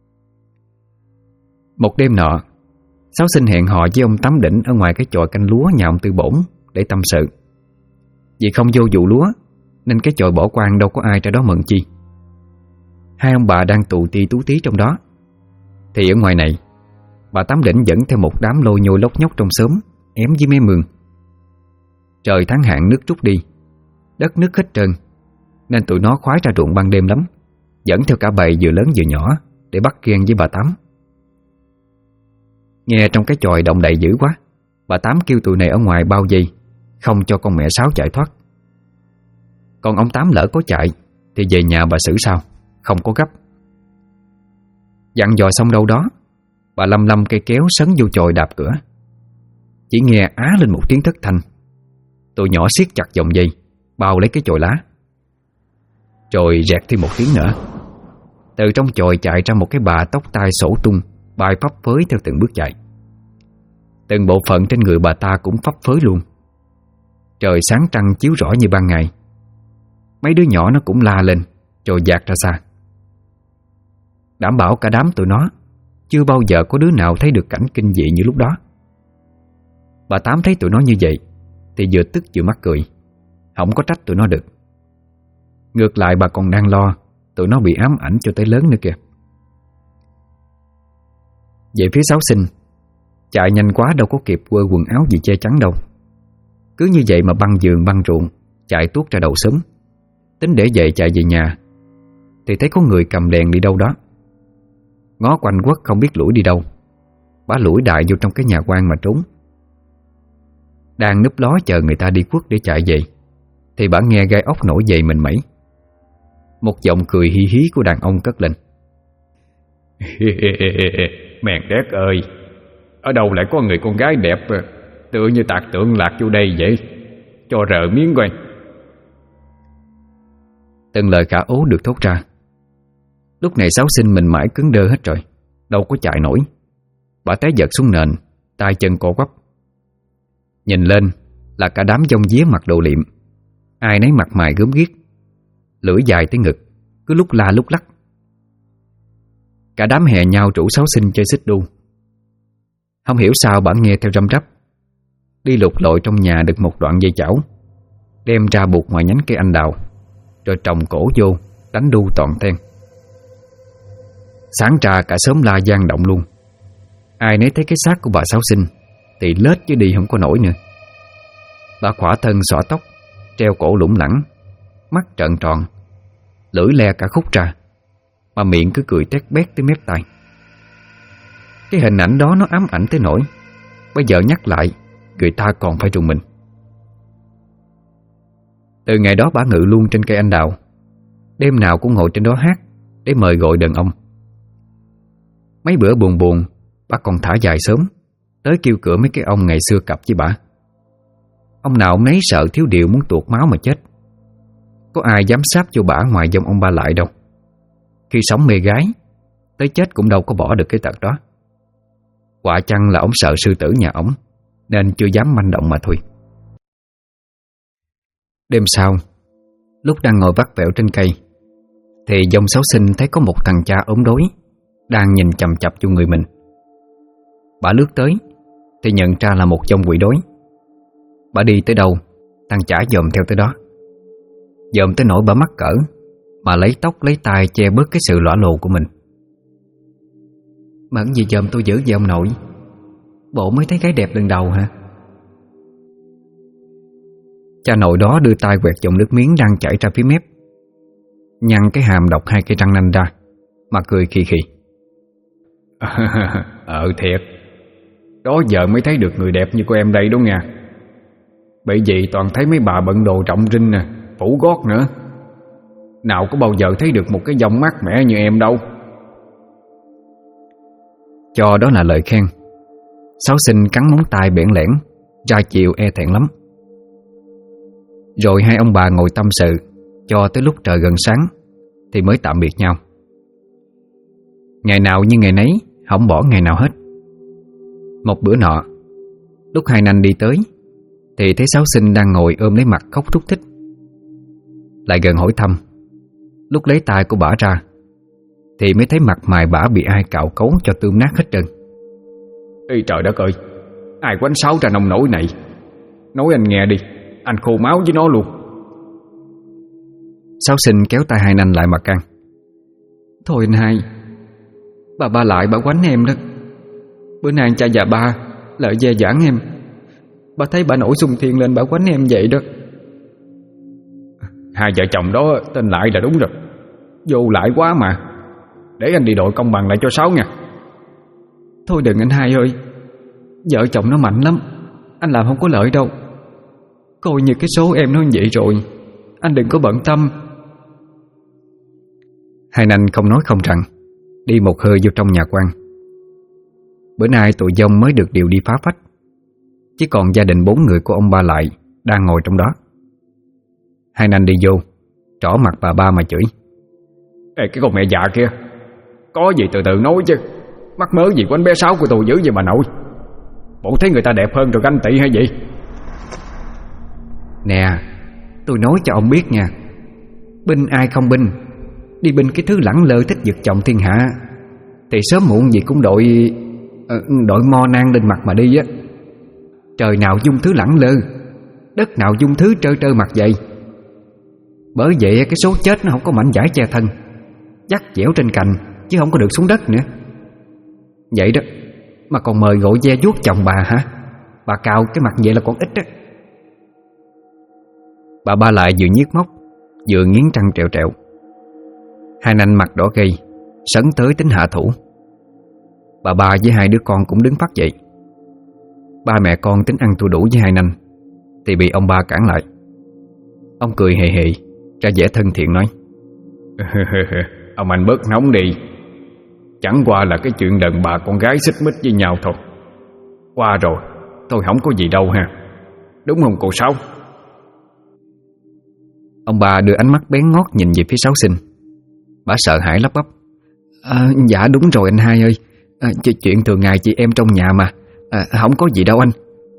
[SPEAKER 1] Một đêm nọ, Sáu Sinh hẹn hò với ông Tám Đỉnh ở ngoài cái chòi canh lúa nhà ông Tư Bổn để tâm sự. Vì không vô vụ lúa nên cái chòi bỏ quang đâu có ai ra đó mận chi. Hai ông bà đang tù ti tú tí trong đó, thì ở ngoài này bà Tám Đỉnh dẫn theo một đám lôi nhôi lóc nhóc trong xóm ém với mé mương. Trời tháng hạn nước trút đi, đất nước hết trơn, nên tụi nó khoái ra ruộng ban đêm lắm, dẫn theo cả bầy vừa lớn vừa nhỏ để bắt ghen với bà Tám. Nghe trong cái chòi động đầy dữ quá, bà Tám kêu tụi này ở ngoài bao vây, không cho con mẹ Sáu chạy thoát. Còn ông Tám lỡ có chạy thì về nhà bà xử sao, không có gấp. Dặn dò xong đâu đó, bà lăm lăm cây kéo sấn vô chòi đạp cửa. Chỉ nghe á lên một tiếng thất thanh, tụi nhỏ siết chặt vòng dây bao lấy cái chòi lá. Rồi rẹt thêm một tiếng nữa, từ trong chòi chạy ra một cái bà tóc tai xổ tung, bay phấp phới theo từng bước chạy. Từng bộ phận trên người bà ta cũng phấp phới luôn, Trời sáng trăng chiếu rõ như ban ngày. Mấy đứa nhỏ nó cũng la lên rồi dạt ra xa. Đảm bảo cả đám tụi nó chưa bao giờ có đứa nào thấy được cảnh kinh dị như lúc đó. Bà Tám thấy tụi nó như vậy thì vừa tức vừa mắc cười, không có trách tụi nó được. Ngược lại bà còn đang lo tụi nó bị ám ảnh cho tới lớn nữa kìa. Về phía Sáu Sinh, chạy nhanh quá đâu có kịp quơ quần áo gì che chắn đâu. Cứ như vậy mà băng giường băng ruộng, chạy tuốt ra đầu sớm, tính để dậy chạy về nhà thì thấy có người cầm đèn đi đâu đó. Ngó quanh quất không biết lủi đi đâu, bả lủi đại vô trong cái nhà quan mà trốn. Đang núp ló chờ người ta đi quất để chạy về thì bả nghe gai ốc nổi dậy mình mẩy. Một giọng cười hí hí của đàn ông cất lên.
[SPEAKER 2] Mèn đét ơi, ở đâu lại có người con gái đẹp tựa như tạc tượng lạc vô đây vậy? Cho rợ miếng coi.
[SPEAKER 1] Từng lời khả ố được thốt ra. Lúc này Sáu Sinh mình mãi cứng đơ hết rồi, đâu có chạy nổi. Bà té giật xuống nền, tay chân co quắp. Nhìn lên là cả đám dông día mặc đồ liệm, ai nấy mặt mày gớm ghiếc, lưỡi dài tới ngực, cứ lúc la lúc lắc. Cả đám hè nhau rủ Sáu Sinh chơi xích đu. Không hiểu sao bà nghe theo răm rắp, đi lục lội trong nhà được một đoạn dây chảo, đem ra buộc ngoài nhánh cây anh đào, rồi trồng cổ vô đánh đu toàn ten. Sáng ra cả xóm la vang động luôn. Ai nấy thấy cái xác của bà Sáu Sinh thì lết chứ đi không có nổi nữa. Bà khỏa thân xõa tóc, treo cổ lủng lẳng, mắt trợn tròn, lưỡi le cả khúc ra, mà miệng cứ cười tét bét tới mép tai. Cái hình ảnh đó nó ám ảnh tới nỗi bây giờ nhắc lại người ta còn phải rùng mình. Từ ngày đó bà ngự luôn trên cây anh đào, đêm nào cũng ngồi trên đó hát để mời gọi đàn ông. Mấy bữa buồn buồn bà còn thả dài sớm tới kêu cửa mấy cái ông ngày xưa cặp với bà. Ông nào ông nấy sợ thiếu điều muốn tuột máu mà chết. Có ai dám sáp vô bả ngoài dòng ông ba lại đâu. Khi sống mê gái, tới chết cũng đâu có bỏ được cái tật đó. Quả chăng là ông sợ sư tử nhà ổng nên chưa dám manh động mà thôi. Đêm sau, lúc đang ngồi vắt vẻo trên cây thì dòng Sáu Sinh thấy có một thằng cha ốm đói đang nhìn chằm chằm vô người mình. Bà lướt tới thì nhận ra là một dòng quỷ đói. Bà đi tới đâu, thằng chả dòm theo tới đó. Dòm tới nỗi bà mắc cỡ mà lấy tóc lấy tay che bớt cái sự lõa lồ của mình. Mẫn gì dòm tôi dữ vậy ông nội? Bộ mới thấy gái đẹp lần đầu hả? Cha nội đó đưa tay quẹt dòng nước miếng đang chảy ra phía mép, nhăn cái hàm độc hai cây răng nanh ra mà cười khì khì.
[SPEAKER 2] Thiệt, đó giờ mới thấy được người đẹp như cô em đây đó nha. Bởi vì toàn thấy mấy bà bận đồ trọng rinh nè, phủ gót nữa. Nào có bao giờ thấy được một cái dòng mát mẻ như em đâu.
[SPEAKER 1] Cho đó là lời khen. Sáu Sinh cắn móng tay bẽn lẽn, ra chiều e thẹn lắm. Rồi hai ông bà ngồi tâm sự cho tới lúc trời gần sáng thì mới tạm biệt nhau. Ngày nào như ngày nấy, không bỏ ngày nào hết. Một bữa nọ, lúc hai nanh đi tới thì thấy Sáu Sinh đang ngồi ôm lấy mặt khóc thút thít. Lại gần hỏi thăm, lúc lấy tay của bả ra thì mới thấy mặt mày bả bị ai cạo cấu cho tươm nát hết trơn.
[SPEAKER 2] Ê trời đất ơi, ai quánh sáo ra nông nổi này? Nói anh nghe đi, anh khô máu với nó luôn.
[SPEAKER 1] Sáu Sinh kéo tay hai nanh lại mà can.
[SPEAKER 3] Thôi anh hai, bà ba lại bà quánh em đó. Bữa nay cha già ba lợi dè dãn em. Bà thấy bà nổi xung thiên lên bà quánh em vậy đó.
[SPEAKER 2] Hai vợ chồng đó tên Lại là đúng rồi. Vô lại quá mà. Để anh đi đội công bằng lại cho Sáu nha.
[SPEAKER 3] Thôi đừng anh hai ơi, vợ chồng nó mạnh lắm, anh làm không có lợi đâu. Coi như cái số em nó như vậy rồi, anh đừng có bận tâm.
[SPEAKER 1] Hai nanh không nói không rằng, đi một hơi vô trong nhà quan. Bữa nay tụi dông mới được điều đi phá phách, chỉ còn gia đình 4 người của ông ba Lại đang ngồi trong đó. Hai nanh đi vô, trỏ mặt bà ba mà chửi.
[SPEAKER 2] Ê cái con mẹ già kia, có gì từ từ nói chứ. Mắc mớ gì của anh bé Sáu của tôi dữ vậy bà nội? Bộ thấy người ta đẹp hơn rồi ganh tị hay gì?
[SPEAKER 1] Nè, tôi nói cho ông biết nha, binh ai không binh, đi binh cái thứ lẳng lơ thích giật chồng thiên hạ thì sớm muộn gì cũng đội mo nang lên mặt mà đi á. Trời nào dung thứ lẳng lơ, đất nào dung thứ trơ trơ mặt vậy. Bởi vậy cái số chết nó không có mảnh vải che thân, dắt dẻo trên cành chứ không có được xuống đất nữa. Vậy đó mà còn mời gọi ve vuốt chồng bà hả? Bà cào cái mặt vậy là còn ít á. Bà ba lại vừa nhiếc móc vừa nghiến răng trèo trèo. Hai nanh mặt đỏ gay sấn tới tính hạ thủ. Bà ba với hai đứa con cũng đứng phát dậy. Ba mẹ con tính ăn thua đủ với hai nanh thì bị ông ba cản lại. Ông cười hề hề ra vẻ thân thiện nói:
[SPEAKER 2] Ông anh bớt nóng đi. Chẳng qua là cái chuyện lần bà con gái xích mích với nhau thôi. Qua rồi, tôi không có gì đâu ha. Đúng không cô Sáu?
[SPEAKER 1] Ông bà đưa ánh mắt bén ngót nhìn về phía Sáu Sinh. Bà sợ hãi lắp bắp: Dạ đúng rồi anh hai ơi, chuyện thường ngày chị em trong nhà mà, không có gì đâu anh.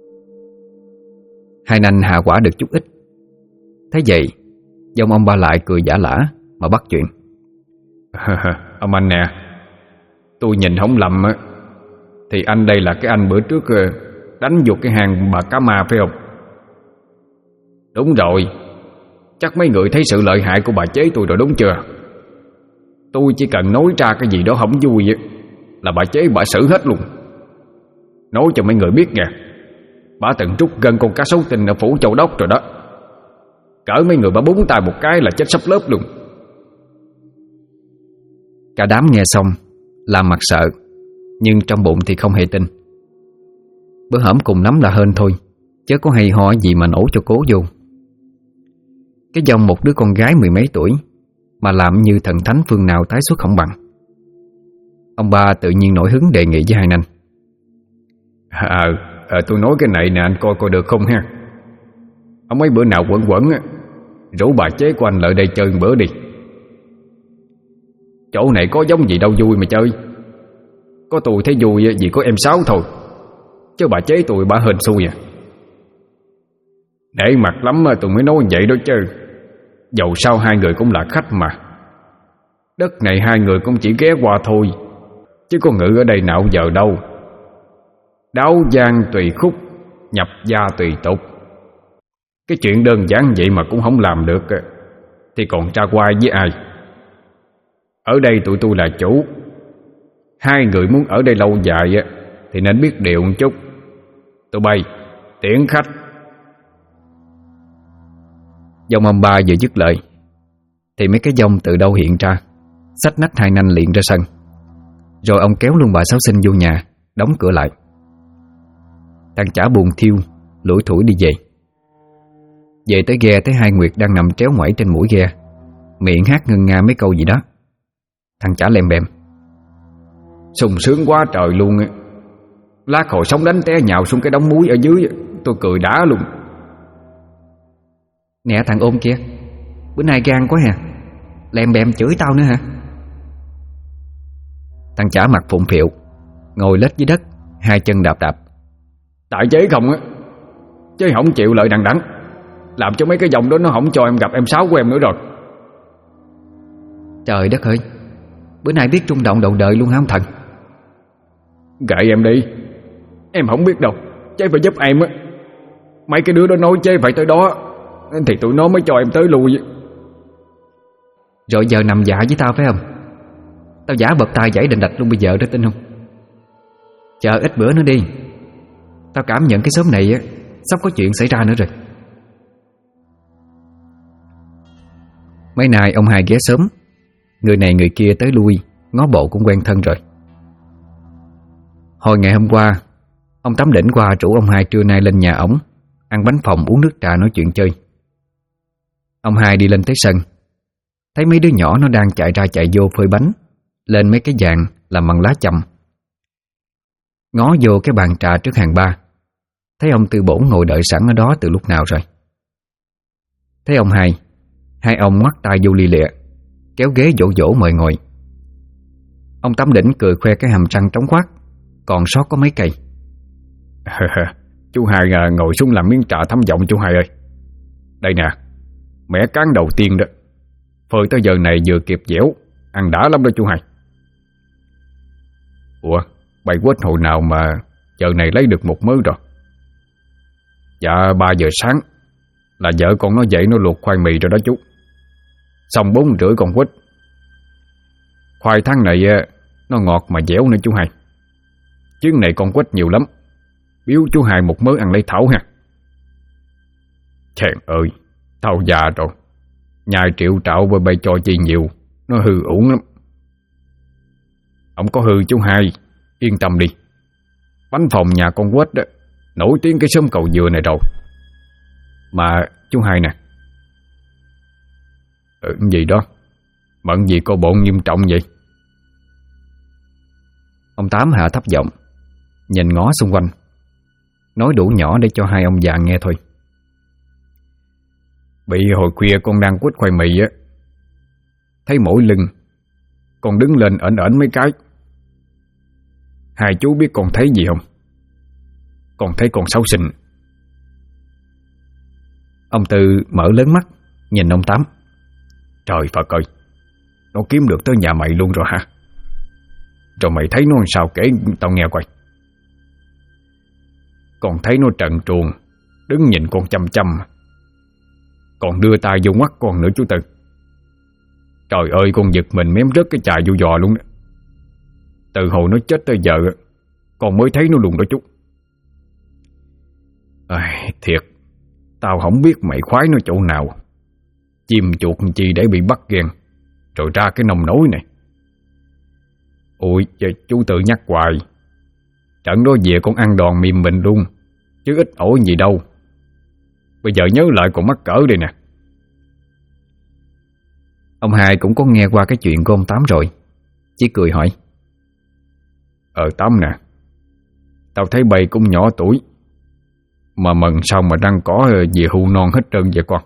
[SPEAKER 1] Hai nanh hạ quả được chút ít. Thế vậy dòng ông ba lại cười giả lả mà bắt chuyện:
[SPEAKER 2] Ông anh nè, tôi nhìn không lầm á thì anh đây là cái anh bữa trước đánh vô cái hang bà cá ma phải không? Đúng rồi. Chắc mấy người thấy sự lợi hại của bà chế tôi rồi đúng chưa? Tôi chỉ cần nói ra cái gì đó không vui là bà chế bà xử hết luôn. Nói cho mấy người biết nha, bà từng trút gân con cá sấu tinh ở phủ Châu Đốc rồi đó. Cỡ mấy người bà búng tay một cái là chết sắp lớp luôn.
[SPEAKER 1] Cả đám nghe xong làm mặt sợ, nhưng trong bụng thì không hề tin. Bữa hổm cùng lắm là hên thôi, chứ có hay ho gì mà nổ cho cố vô. Cái dòng một đứa con gái mười mấy tuổi mà làm như thần thánh phương nào tái xuất không bằng. Ông ba tự nhiên nổi hứng đề nghị với hai nanh:
[SPEAKER 2] tôi nói cái này nè anh coi được không ha? Ông mấy bữa nào quẩn rủ bà chế của anh lại đây chơi một bữa đi. Chỗ này có giống gì đâu vui mà chơi. Có tôi thấy vui vì có em Sáu thôi, chứ bà chế tôi bà hên xui à. Để mặt lắm tôi mới nói vậy đó chứ. Dầu sao hai người cũng là khách mà. Đất này hai người cũng chỉ ghé qua thôi, chứ có ngự ở đây nào giờ đâu. Đáo giang tùy khúc, nhập gia tùy tục. Cái chuyện đơn giản vậy mà cũng không làm được thì còn ra quay với ai? Ở đây tụi tôi là chủ. Hai người muốn ở đây lâu dài thì nên biết điều một chút. Tụi bay tiễn khách.
[SPEAKER 1] Dòng ông ba vừa dứt lời thì mấy cái dòng từ đâu hiện ra, xách nách hai nanh liền ra sân. Rồi ông kéo luôn bà Sáu Sinh vô nhà, đóng cửa lại. Thằng chả buồn thiêu lủi thủi đi về. Về tới ghe thấy hai Nguyệt đang nằm tréo ngoảy trên mũi ghe, miệng hát ngân nga mấy câu gì đó. Thằng chả lem bem:
[SPEAKER 2] Sung sướng quá trời luôn. Lát hồi sống đánh té nhào xuống cái đống muối ở dưới, tôi cười đã luôn.
[SPEAKER 1] Nè thằng ôm kia, bữa nay gan quá hà, lem bem chửi tao nữa hả? Thằng chả mặt phụng phịu ngồi lết dưới đất, hai chân đạp đạp:
[SPEAKER 2] Tại chế không á, chứ không chịu lợi đằng đẵng, làm cho mấy cái dòng đó nó không cho em gặp em Sáu của em nữa rồi.
[SPEAKER 1] Trời đất ơi, bữa nay biết trung động đầu đời luôn hả ông thần?
[SPEAKER 2] Gậy em đi, em không biết đâu, chế phải giúp em á. Mấy cái đứa đó nói chế phải tới đó thì tụi nó mới cho em tới lui.
[SPEAKER 1] Rồi giờ nằm dạ với tao phải không? Tao giả bập tay giãy đành đạch luôn bây giờ đó, tin không? Chờ ít bữa nữa đi, tao cảm nhận cái xóm này sắp có chuyện xảy ra nữa rồi. Mấy nay ông hai ghé sớm, người này người kia tới lui, ngó bộ cũng quen thân rồi. Hồi ngày hôm qua, ông Tám Đỉnh qua rủ ông hai trưa nay lên nhà ổng ăn bánh phồng, uống nước trà, nói chuyện chơi. Ông hai đi lên tới sân, thấy mấy đứa nhỏ nó đang chạy ra chạy vô phơi bánh lên mấy cái vàng làm bằng lá chầm. Ngó vô cái bàn trà trước hàng ba, thấy ông Tư Bổn ngồi đợi sẵn ở đó từ lúc nào rồi. Thấy ông hai ông ngoắt tay vô lia lịa, kéo ghế dỗ dỗ mời ngồi. Ông Tám Đỉnh cười khoe cái hàm răng trống khoát, còn sót có mấy cây.
[SPEAKER 2] Chú hai ngồi xuống làm miếng trà thấm giọng chú hai ơi. Đây nè, mẻ cán đầu tiên đó, phơi tới giờ này vừa kịp dẻo, ăn đã lắm đó chú hai. Ủa, bày quết hồi nào mà giờ này lấy được một mớ rồi? Dạ 3 giờ sáng là vợ con nó dậy nó luộc khoai mì rồi đó chú. Xong 4 rưỡi con quýt. Khoai tháng này nó ngọt mà dẻo nữa chú hai. Chuyến này con quýt nhiều lắm, biếu chú hai một mớ ăn lấy thảo ha. Chèn ơi, tao già rồi, nhai triệu trạo với bày cho chi nhiều, nó hư uổng lắm. Không có hư chú hai, yên tâm đi. Bánh phòng nhà con quết đó nổi tiếng cái xóm Cầu Dừa này rồi. Mà chú hai nè. Gì đó? Bận gì cô bộn nghiêm trọng vậy?
[SPEAKER 1] Ông Tám hạ thấp giọng, nhìn ngó xung quanh, nói đủ nhỏ để cho hai ông già nghe thôi.
[SPEAKER 2] Bị hồi khuya con đang quýt khoai mì á, thấy mỗi lưng con đứng lên ẩn ẩn mấy cái. Hai chú biết con thấy gì không? Con thấy con xấu xinh.
[SPEAKER 1] Ông Tư mở lớn mắt nhìn ông Tám.
[SPEAKER 2] Trời Phật ơi, nó kiếm được tới nhà mày luôn rồi hả? Rồi mày thấy nó làm sao kể tao nghe coi. Con thấy nó trần truồng, đứng nhìn con chăm chăm, còn đưa tay vô mắt con nữa chú Tư. Trời ơi, con giật mình mém rớt cái chài vô giò luôn đó. Từ hồi nó chết tới giờ con mới thấy nó luôn đó chú. Thiệt, tao không biết mày khoái nó chỗ nào, chim chuột chi để bị bắt ghen, rồi ra cái nông nổi này. Ôi, chú tự nhắc hoài. Trận đó về con ăn đòn mềm mình luôn, chứ ít ổi gì đâu. Bây giờ nhớ lại còn mắc cỡ đây nè.
[SPEAKER 1] Ông hai cũng có nghe qua cái chuyện của ông Tám rồi, chỉ cười hỏi.
[SPEAKER 2] Tám nè, tao thấy bầy cũng nhỏ tuổi, mà mần sao mà răng cỏ về hưu non hết trơn vậy con.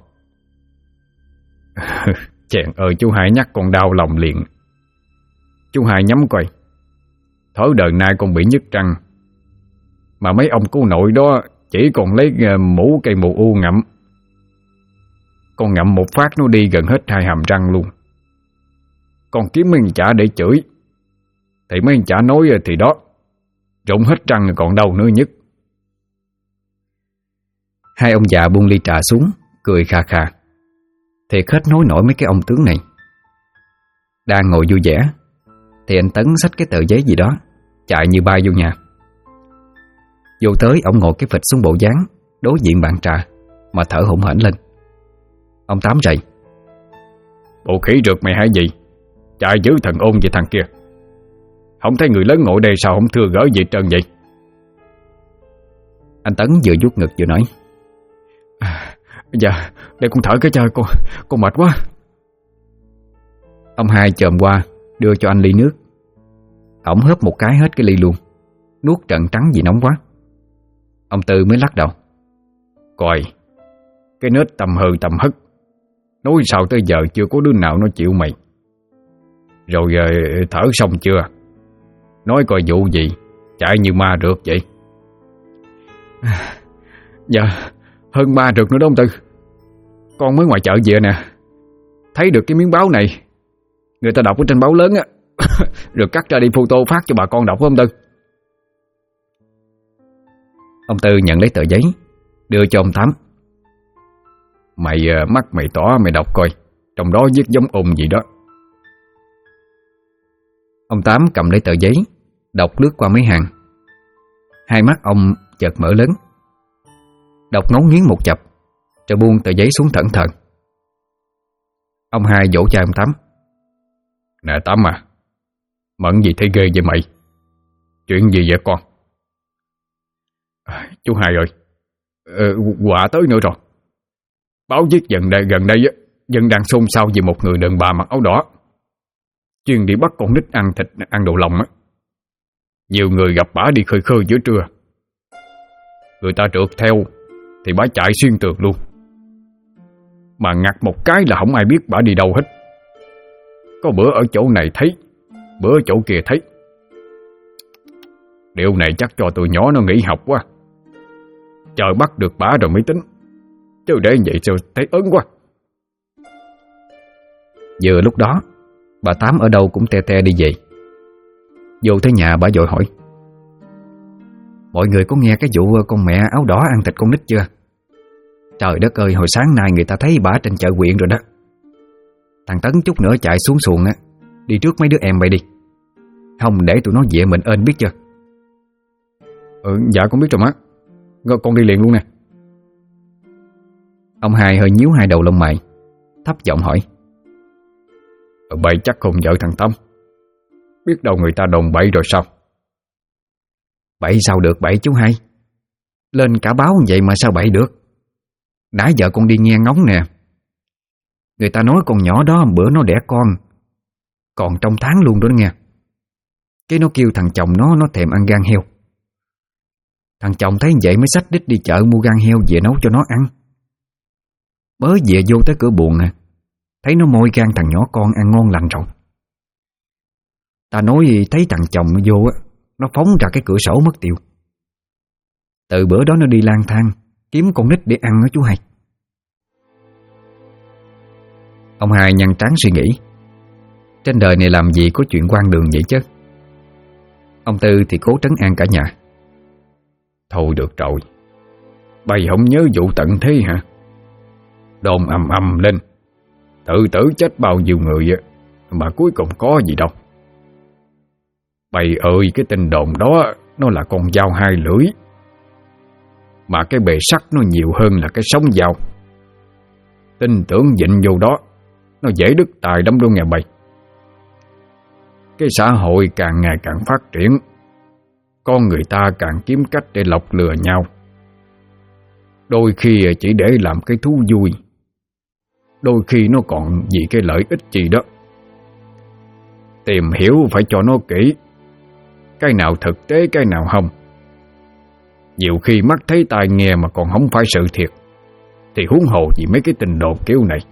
[SPEAKER 2] Chèn ơi, chú hai nhắc con đau lòng liền. Chú hai nhắm coi, thở đời nay con bị nhức răng, mà mấy ông cô nội đó chỉ còn lấy mũ cây mù u ngậm. Con ngậm một phát nó đi gần hết 2 hàm răng luôn. Con kiếm mấy chả để chửi, thì mấy chả nói thì đó, rụng hết răng còn đâu nữa nhất.
[SPEAKER 1] Hai ông già buông ly trà xuống, cười khà khà. Thiệt hết nói nổi mấy cái ông tướng này. Đang ngồi vui vẻ thì anh Tấn xách cái tờ giấy gì đó, chạy như bay vô nhà. Vô tới, ông ngồi cái phịch xuống bộ dáng đối diện bàn trà mà thở hổn hển lên. Ông Tám rầy.
[SPEAKER 2] Bộ khỉ rượt mày hay gì, chạy giữ thần ôn vậy thằng kia. Không thấy người lớn ngồi đây sao không thưa gỡ gì trơn vậy?
[SPEAKER 1] Anh Tấn vừa vuốt ngực vừa nói.
[SPEAKER 3] Dạ, để con thở cái chơi con mệt quá.
[SPEAKER 1] Ông hai chồm qua đưa cho anh ly nước. Ổng hớp một cái hết cái ly luôn, nuốt trợn trắng vì nóng quá. Ông Tư mới lắc đầu.
[SPEAKER 2] Coi, cái nết tầm hừ tầm hất, nói sao tới giờ chưa có đứa nào nó chịu mày. Rồi thở xong chưa? Nói coi vụ gì chạy như ma rượt vậy?
[SPEAKER 3] Dạ, hơn 3 rượt nữa đó ông Tư. Con mới ngoài chợ về nè, thấy được cái miếng báo này, người ta đọc ở trên báo lớn á. Rồi cắt ra đi photo phát cho bà con đọc không Tư?
[SPEAKER 1] Ông Tư nhận lấy tờ giấy, đưa cho ông Tám.
[SPEAKER 2] Mày mắt mày tỏ mày đọc coi, trong đó viết giống ồn gì đó.
[SPEAKER 1] Ông Tám cầm lấy tờ giấy, đọc lướt qua mấy hàng. Hai mắt ông chợt mở lớn, đọc ngấu nghiến một chập, rồi buông tờ giấy xuống thẫn thờ. Ông hai vỗ chai ông Tám.
[SPEAKER 2] Nè Tám à, mận gì thấy ghê vậy mày? Chuyện gì vậy con? Chú hai ơi, quà tới nữa rồi. Báo viết gần đây dân đang xôn xao về một người đàn bà mặc áo đỏ, chuyên đi bắt con nít ăn thịt, ăn đồ lòng á. Nhiều người gặp bả đi khơi khơi giữa trưa, người ta trượt theo thì bả chạy xuyên tường luôn, mà ngặt một cái là không ai biết bả đi đâu hết. Có bữa ở chỗ này thấy, bữa ở chỗ kia thấy. Điều này chắc cho tụi nhỏ nó nghỉ học quá, chờ bắt được bả rồi mới tính. chứ để vậy sao thấy ớn quá.
[SPEAKER 1] Vừa lúc đó bà Tám ở đâu cũng te te đi về. Vô tới nhà bà vội hỏi: mọi người có nghe cái vụ con mẹ áo đỏ ăn thịt con nít chưa? Trời đất ơi, hồi sáng nay người ta thấy bà trên chợ huyện rồi đó. Thằng Tấn chút nữa chạy xuống xuồng á, đi trước mấy đứa em vậy đi, không để tụi nó về mình ên biết chưa?
[SPEAKER 2] Dạ con biết rồi má. Con đi liền luôn nè.
[SPEAKER 1] Ông Hai hơi nhíu hai đầu lông mày, thấp giọng hỏi:
[SPEAKER 2] Bậy chắc không vợ thằng Tâm. Biết đâu người ta đồn bậy rồi sao?
[SPEAKER 1] Bậy sao được bậy chú Hai? Lên cả báo vậy mà sao bậy được? Đã giờ con đi nghe ngóng nè. Người ta nói con nhỏ đó bữa nó đẻ con còn trong tháng luôn đó nghe. Cái nó kêu thằng chồng nó thèm ăn gan heo. Thằng chồng thấy vậy mới xách đít đi chợ mua gan heo về nấu cho nó ăn. Mới về vô tới cửa buồng nè, thấy nó môi gan thằng nhỏ con ăn ngon lành rồi. Ta nói thấy thằng chồng nó vô á, nó phóng ra cái cửa sổ mất tiêu. Từ bữa đó nó đi lang thang kiếm con nít để ăn đó chú Hai. Ông Hai nhăn trán suy nghĩ. Trên đời này làm gì có chuyện quan đường vậy chứ. Ông Tư thì cố trấn an cả nhà.
[SPEAKER 2] Thôi được rồi, bày không nhớ vụ tận thế hả? Đồn ầm ầm lên, tự tử chết bao nhiêu người mà cuối cùng có gì đâu. Bày ơi, cái tin đồn đó nó là con dao hai lưỡi, mà cái bề sắc nó nhiều hơn là cái sống dao. Tin tưởng dịnh vô đó, nó dễ đứt tài lắm đâu nghe bày. Cái xã hội càng ngày càng phát triển, con người ta càng kiếm cách để lọc lừa nhau. Đôi khi chỉ để làm cái thú vui, đôi khi nó còn vì cái lợi ích gì đó. Tìm hiểu phải cho nó kỹ, cái nào thực tế cái nào không. Nhiều khi mắt thấy tai nghe mà còn không phải sự thiệt, thì huống hồ gì mấy cái tin đồn kiểu này.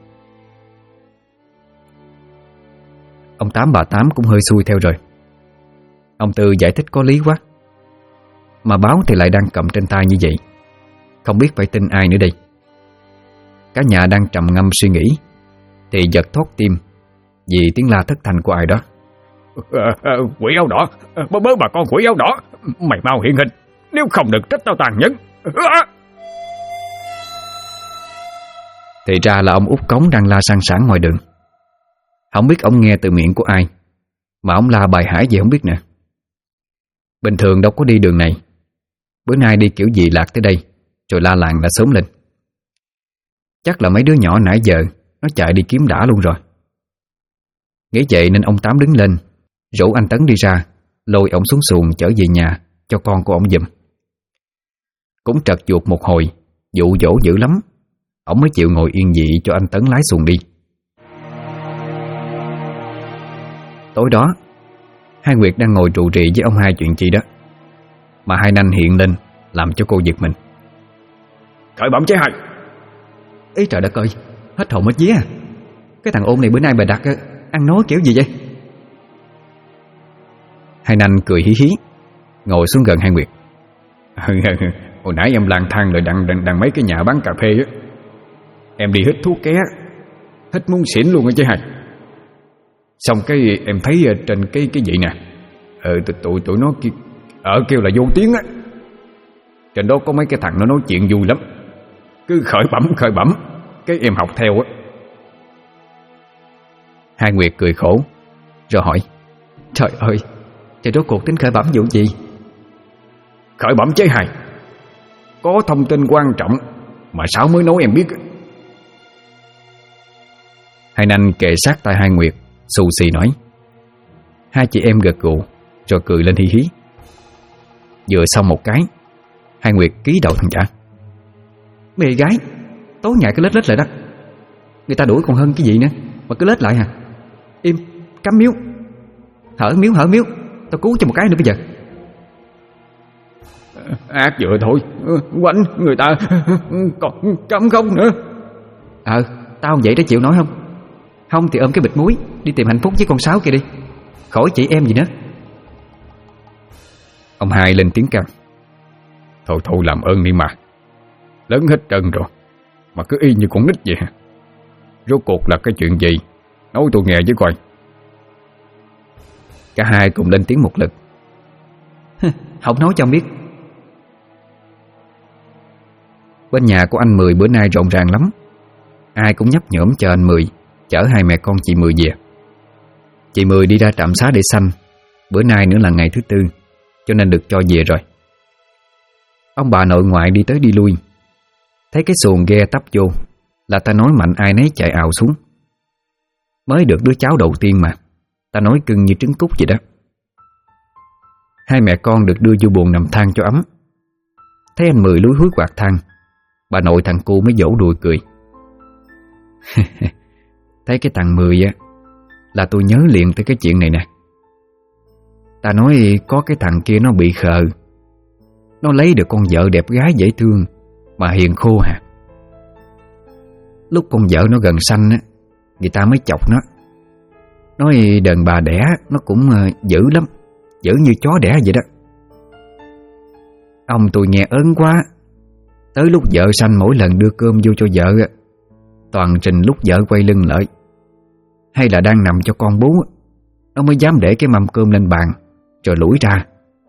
[SPEAKER 1] Ông Tám bà Tám cũng hơi xui theo rồi. Ông Tư giải thích có lý quá, mà báo thì lại đang cầm trên tay như vậy, không biết phải tin ai nữa đây. Cả nhà đang trầm ngâm suy nghĩ thì giật thót tim vì tiếng la thất thanh của ai đó.
[SPEAKER 2] Quỷ áo đỏ, bớ bà con quỷ áo đỏ, mày mau hiện hình, nếu không đừng trách tao tàn nhẫn.
[SPEAKER 1] Thì ra là ông Út Cống đang la sang sảng ngoài đường. Không biết ông nghe từ miệng của ai mà ông la bài hải gì không biết nè. Bình thường đâu có đi đường này, bữa nay đi kiểu gì lạc tới đây rồi la làng đã sớm lên. Chắc là mấy đứa nhỏ nãy giờ nó chạy đi kiếm đã luôn rồi. Nghĩ vậy nên ông Tám đứng lên rủ anh Tấn đi ra, lôi ổng xuống xuồng chở về nhà cho con của ổng giùm. Cũng trật chuột một hồi, dụ dỗ dữ lắm, ổng mới chịu ngồi yên dị cho anh Tấn lái xuồng đi. Tối đó, Hai Nguyệt đang ngồi trụ trì với ông Hai chuyện chi đó, mà Hai Nanh hiện lên làm cho cô giật mình.
[SPEAKER 2] Khởi bẩm chế Hai.
[SPEAKER 1] Ý trời đất ơi, hết hồn hết vía à. Cái thằng ôn này bữa nay bà đặt ăn nói kiểu gì vậy? Hai Nanh cười hí hí ngồi xuống gần Hai Nguyệt.
[SPEAKER 2] Hồi nãy em lang thang rồi đằng mấy cái nhà bán cà phê á, em đi hít thuốc ké, hít muốn xỉn luôn á chứ Hai. Xong cái em thấy trên cái gì nè, tụi nó kêu là vô tiếng á. Trên đó có mấy cái thằng nó nói chuyện vui lắm, cứ khởi bẩm, cái em học theo á.
[SPEAKER 1] Hai Nguyệt cười khổ rồi hỏi: trời ơi, trời rốt cuộc tính khởi bẩm vụ gì?
[SPEAKER 2] Khởi bẩm chế Hai, có thông tin quan trọng mà sao mới nói em biết.
[SPEAKER 1] Hai Nanh kề sát tai Hai Nguyệt xù xì nói. Hai chị em gật gù rồi cười lên hí hí. Vừa xong một cái, Hai Nguyệt ký đầu thằng chả. Mẹ gái, tối ngày cứ lết lại đó. Người ta đuổi còn hơn cái gì nữa mà cứ lết lại hả? Im, cắm miếu. Hở miếu, tao cứu cho một cái nữa bây giờ.
[SPEAKER 2] Ác vừa thôi, quánh người ta còn cấm không nữa.
[SPEAKER 1] Tao vậy đó chịu nói không? Không thì ôm cái bịch muối đi tìm hạnh phúc với con Sáu kia đi, khỏi chị em gì nữa. Ông Hai lên tiếng can.
[SPEAKER 2] Thôi làm ơn đi mà, lớn hết trơn rồi, mà cứ y như con nít vậy hả? Rốt cuộc là cái chuyện gì? Nói tôi nghe với coi.
[SPEAKER 1] Cả hai cùng lên tiếng một lượt. Không nói cho biết. Bên nhà của anh Mười bữa nay rộn ràng lắm. Ai cũng nhấp nhổm chờ anh Mười chở hai mẹ con chị Mười về. Chị Mười đi ra trạm xá để sanh. Bữa nay nữa là ngày thứ tư, cho nên được cho về rồi. Ông bà nội ngoại đi tới đi lui, thấy cái xuồng ghe tấp vô là ta nói mạnh ai nấy chạy ào xuống. Mới được đứa cháu đầu tiên mà, ta nói cưng như trứng cút vậy đó. Hai mẹ con được đưa vô buồng nằm than cho ấm. Thấy anh Mười lúi húi quạt than, bà nội thằng cu mới vỗ đùi cười. Thấy cái thằng Mười á là tôi nhớ liền tới cái chuyện này nè. Ta nói có cái thằng kia nó bị khờ, nó lấy được con vợ đẹp gái dễ thương mà hiền khô hả. Lúc con vợ nó gần sanh á, người ta mới chọc nó, nói đàn bà đẻ nó cũng dữ lắm, dữ như chó đẻ vậy đó. Ông tôi nghe ớn quá. Tới lúc vợ sanh mỗi lần đưa cơm vô cho vợ á, toàn trình lúc vợ quay lưng lại hay là đang nằm cho con bú, nó mới dám để cái mâm cơm lên bàn rồi lủi ra.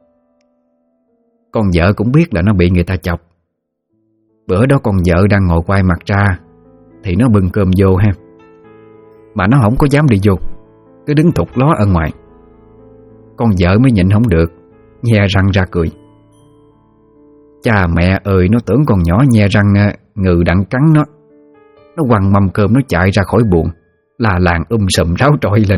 [SPEAKER 1] Con vợ cũng biết là nó bị người ta chọc. Bữa đó con vợ đang ngồi quay mặt ra thì nó bưng cơm vô ha, mà nó không có dám đi vô, cứ đứng thụt ló ở ngoài. Con vợ mới nhịn không được, nhe răng ra cười. Cha mẹ ơi, nó tưởng con nhỏ nhe răng ngừ đặng cắn nó. Nó quăng mâm cơm nó chạy ra khỏi buồng, là làng sùm ráo trọi lên.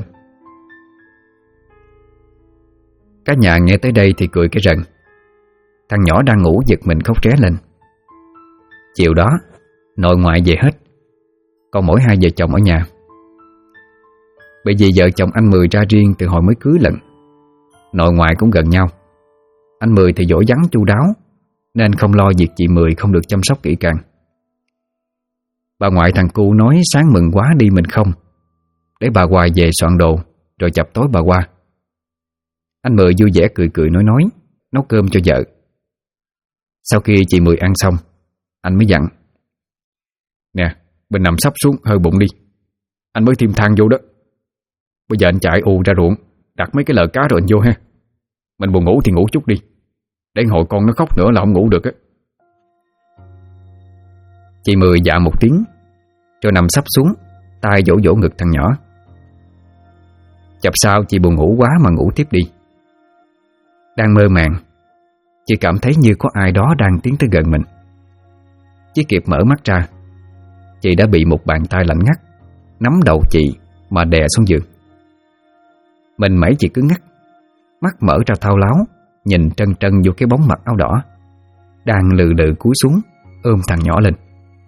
[SPEAKER 1] Cả nhà nghe tới đây thì cười cái rần. Thằng nhỏ đang ngủ giật mình khóc ré lên. Chiều đó nội ngoại về hết, còn mỗi hai vợ chồng ở nhà. Bởi vì vợ chồng anh Mười ra riêng từ hồi mới cưới lận, nội ngoại cũng gần nhau. Anh Mười thì dỗ dắn chu đáo, nên không lo việc chị Mười không được chăm sóc kỹ càng. Bà ngoại thằng cu nói sáng mừng quá đi mình không, để bà Hoài về soạn đồ rồi chập tối bà qua. Anh Mười vui vẻ cười cười nói nấu cơm cho vợ. Sau khi chị Mười ăn xong, anh mới dặn: Nè, mình nằm sắp xuống hơi bụng đi, anh mới thêm than vô đó. Bây giờ anh chạy ù ra ruộng đặt mấy cái lợ cá rồi anh vô ha. Mình buồn ngủ thì ngủ chút đi, để hồi con nó khóc nữa là không ngủ được á. Chị Mười dạ một tiếng rồi nằm sắp xuống, tay vỗ vỗ ngực thằng nhỏ. Chập sau chị buồn ngủ quá mà ngủ tiếp đi. Đang mơ màng, chị cảm thấy như có ai đó đang tiến tới gần mình. Chỉ kịp mở mắt ra, chị đã bị một bàn tay lạnh ngắt nắm đầu chị mà đè xuống giường. Mình mẩy chị cứng ngắc, mắt mở ra thao láo, nhìn trân trân vô cái bóng mặc áo đỏ đang lừ lừ cúi xuống ôm thằng nhỏ lên.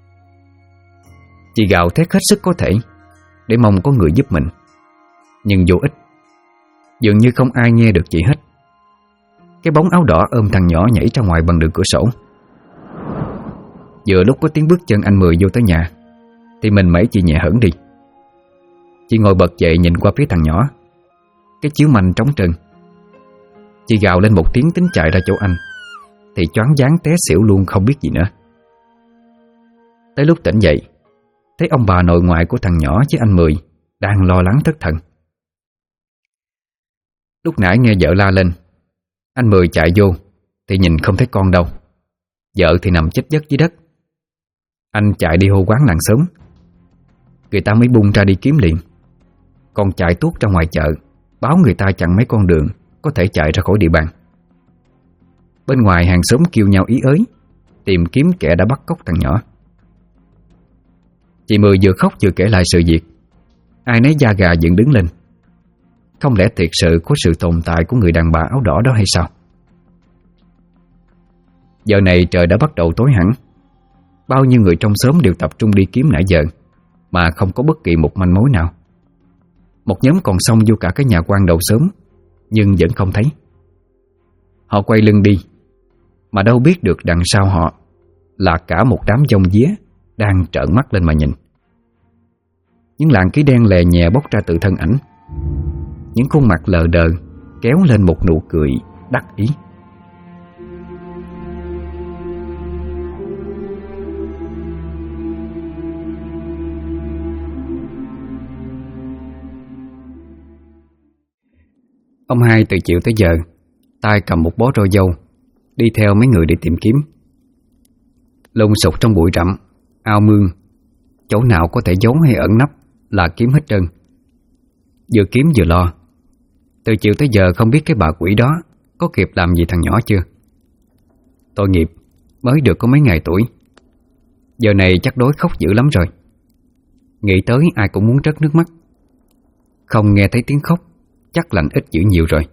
[SPEAKER 1] Chị gào thét hết sức có thể để mong có người giúp mình, nhưng vô ích. Dường như không ai nghe được chị hết. Cái bóng áo đỏ ôm thằng nhỏ nhảy ra ngoài bằng đường cửa sổ. Vừa lúc có tiếng bước chân anh Mười vô tới nhà thì mình mẩy chị nhẹ hẫng đi. Chị ngồi bật dậy nhìn qua phía thằng nhỏ. Cái chiếu manh trống trơn. Chị gào lên một tiếng tính chạy ra chỗ anh thì choáng váng té xỉu luôn không biết gì nữa. Tới lúc tỉnh dậy, thấy ông bà nội ngoại của thằng nhỏ với anh Mười đang lo lắng thất thần. Lúc nãy nghe vợ la lên, anh Mười chạy vô thì nhìn không thấy con đâu. Vợ thì nằm chết giấc dưới đất. Anh chạy đi hô quán làng xóm. Người ta mới bung ra đi kiếm liền. Còn chạy tuốt ra ngoài chợ báo người ta chặn mấy con đường có thể chạy ra khỏi địa bàn. Bên ngoài hàng xóm kêu nhau ý ới tìm kiếm kẻ đã bắt cóc thằng nhỏ. Chị Mười vừa khóc vừa kể lại sự việc. Ai nấy da gà dựng đứng lên. Không lẽ thiệt sự có sự tồn tại của người đàn bà áo đỏ đó hay sao? Giờ này trời đã bắt đầu tối hẳn. Bao nhiêu người trong xóm đều tập trung đi kiếm nãy giờ mà không có bất kỳ một manh mối nào. Một nhóm còn xông vô cả cái nhà quan đầu xóm nhưng vẫn không thấy. Họ quay lưng đi mà đâu biết được đằng sau họ là cả một đám dông día đang trợn mắt lên mà nhìn. Những làn khí đen lè nhẹ bốc ra từ thân ảnh. Những khuôn mặt lờ đờ kéo lên một nụ cười đắc ý. Ông hai từ chiều tới giờ tay cầm một bó roi dâu, đi theo mấy người để tìm kiếm. Lùng sục trong bụi rậm, ao mương, chỗ nào có thể giấu hay ẩn nấp là kiếm hết trơn. Vừa kiếm vừa lo. Từ chiều tới giờ không biết cái bà quỷ đó có kịp làm gì thằng nhỏ chưa. Tội nghiệp, mới được có mấy ngày tuổi, giờ này chắc đói khóc dữ lắm rồi. Nghĩ tới ai cũng muốn rớt nước mắt. Không nghe thấy tiếng khóc, chắc lành ít dữ nhiều rồi.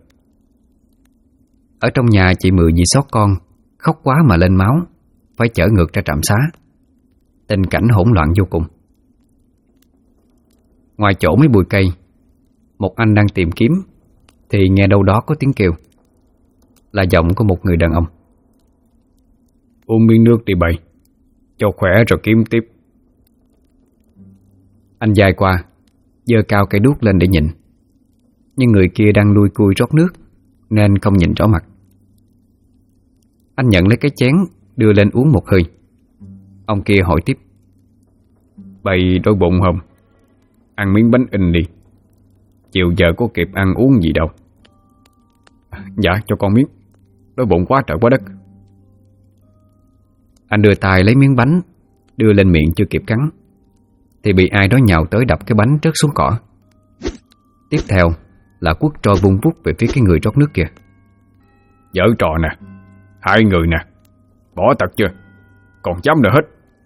[SPEAKER 1] Ở trong nhà chị Mười vì xót con, khóc quá mà lên máu, phải chở ngược ra trạm xá. Tình cảnh hỗn loạn vô cùng. Ngoài chỗ mấy bụi cây, một anh đang tìm kiếm thì nghe đâu đó có tiếng kêu. Là giọng của một người đàn ông.
[SPEAKER 2] Uống miếng nước đi bầy, cho khỏe rồi kiếm tiếp.
[SPEAKER 1] Anh dài qua, giơ cao cây đuốc lên để nhìn. Nhưng người kia đang lui cui rót nước nên không nhìn rõ mặt. Anh nhận lấy cái chén, đưa lên uống một hơi. Ông kia hỏi tiếp.
[SPEAKER 2] Bầy đói bụng không? Ăn miếng bánh in đi. Chiều giờ có kịp ăn uống gì đâu. Dạ cho con miếng. Đói bụng quá trời quá đất.
[SPEAKER 1] Anh đưa tay lấy miếng bánh, đưa lên miệng chưa kịp cắn thì bị ai đó nhào tới đập cái bánh rớt xuống cỏ. Tiếp theo là quất roi vung vút về phía cái người rót nước kia.
[SPEAKER 2] Giở trò nè, hai người nè, bỏ tật chưa? Còn dám nữa hết.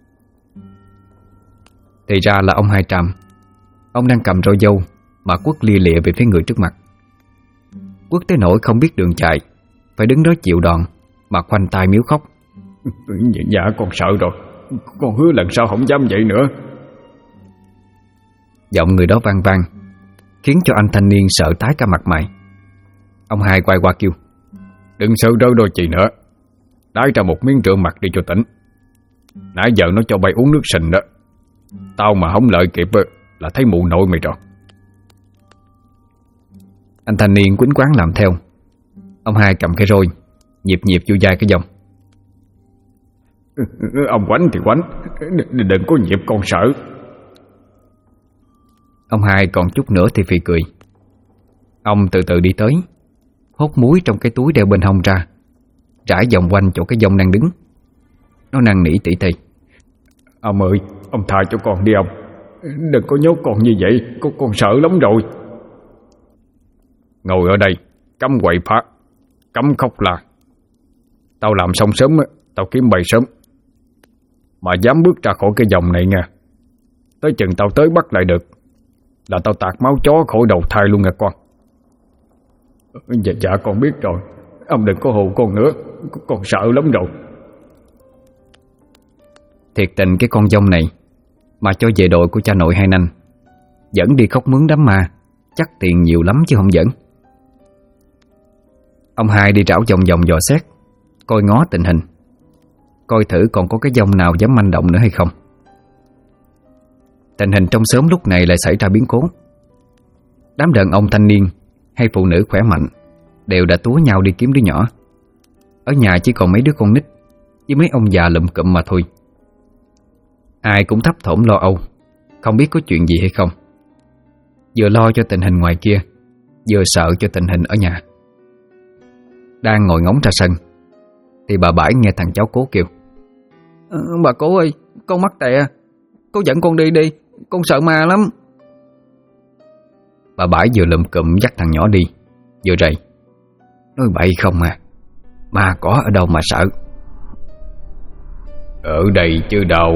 [SPEAKER 1] Thì ra là ông Hai Tràm. Ông đang cầm roi dâu mà quất lia lịa về phía người trước mặt. Quất tới nỗi không biết đường chạy, phải đứng đó chịu đòn mà khoanh tay miếu khóc.
[SPEAKER 2] Dạ con sợ rồi. Con hứa lần sau không dám vậy nữa.
[SPEAKER 1] Giọng người đó vang vang, khiến cho anh thanh niên sợ tái cả mặt mày. Ông Hai quay qua kêu.
[SPEAKER 2] Đừng sợ rơi đôi chị nữa. Đái ra một miếng rượu mặt đi cho tỉnh. Nãy giờ nó cho bay uống nước sình đó. Tao mà không lợi kịp là thấy mụ nội mày rồi.
[SPEAKER 1] Anh thanh niên quýnh quáng làm theo. Ông Hai cầm cái roi, nhịp nhịp vô vai cái dòng.
[SPEAKER 2] Ông quánh thì quánh, đừng có nhịp con sợ.
[SPEAKER 1] Ông Hai còn chút nữa thì phì cười. Ông từ từ đi tới, hốt muối trong cái túi đeo bên hông ra, rải vòng quanh chỗ cái dông đang đứng. Nó năn nỉ tỉ tì.
[SPEAKER 2] Ông ơi, ông tha cho con đi ông. Đừng có nhốt con như vậy, con sợ lắm rồi. Ngồi ở đây, cấm quậy phá, cấm khóc la. Tao làm xong sớm, tao kiếm bầy sớm. Mà dám bước ra khỏi cái vòng này nha, tới chừng tao tới bắt lại được là tao tạt máu chó khỏi đầu thai luôn nha con. Dạ con biết rồi. Ông đừng có hù con nữa, con sợ lắm rồi.
[SPEAKER 1] Thiệt tình cái con dông này mà cho về đội của cha nội Hai Nanh, dẫn đi khóc mướn đám ma, chắc tiền nhiều lắm chứ không dẫn. Ông Hai đi rảo vòng vòng dò xét, coi ngó tình hình, coi thử còn có cái dông nào dám manh động nữa hay không. Tình hình trong xóm lúc này lại xảy ra biến cố. Đám đàn ông thanh niên hay phụ nữ khỏe mạnh đều đã túa nhau đi kiếm đứa nhỏ. Ở nhà chỉ còn mấy đứa con nít với mấy ông già lụm cụm mà thôi. Ai cũng thấp thỏm lo âu, không biết có chuyện gì hay không. Vừa lo cho tình hình ngoài kia, vừa sợ cho tình hình ở nhà. Đang ngồi ngóng ra sân thì bà Bãi nghe thằng cháu Cố kêu. Bà Cố ơi, con mắc tè, cô dẫn con đi đi, con sợ ma lắm. Bà Bãi vừa lụm cụm dắt thằng nhỏ đi, vừa rầy. Nói bậy không à, ma có ở đâu mà sợ.
[SPEAKER 2] Ở đây chứ đâu.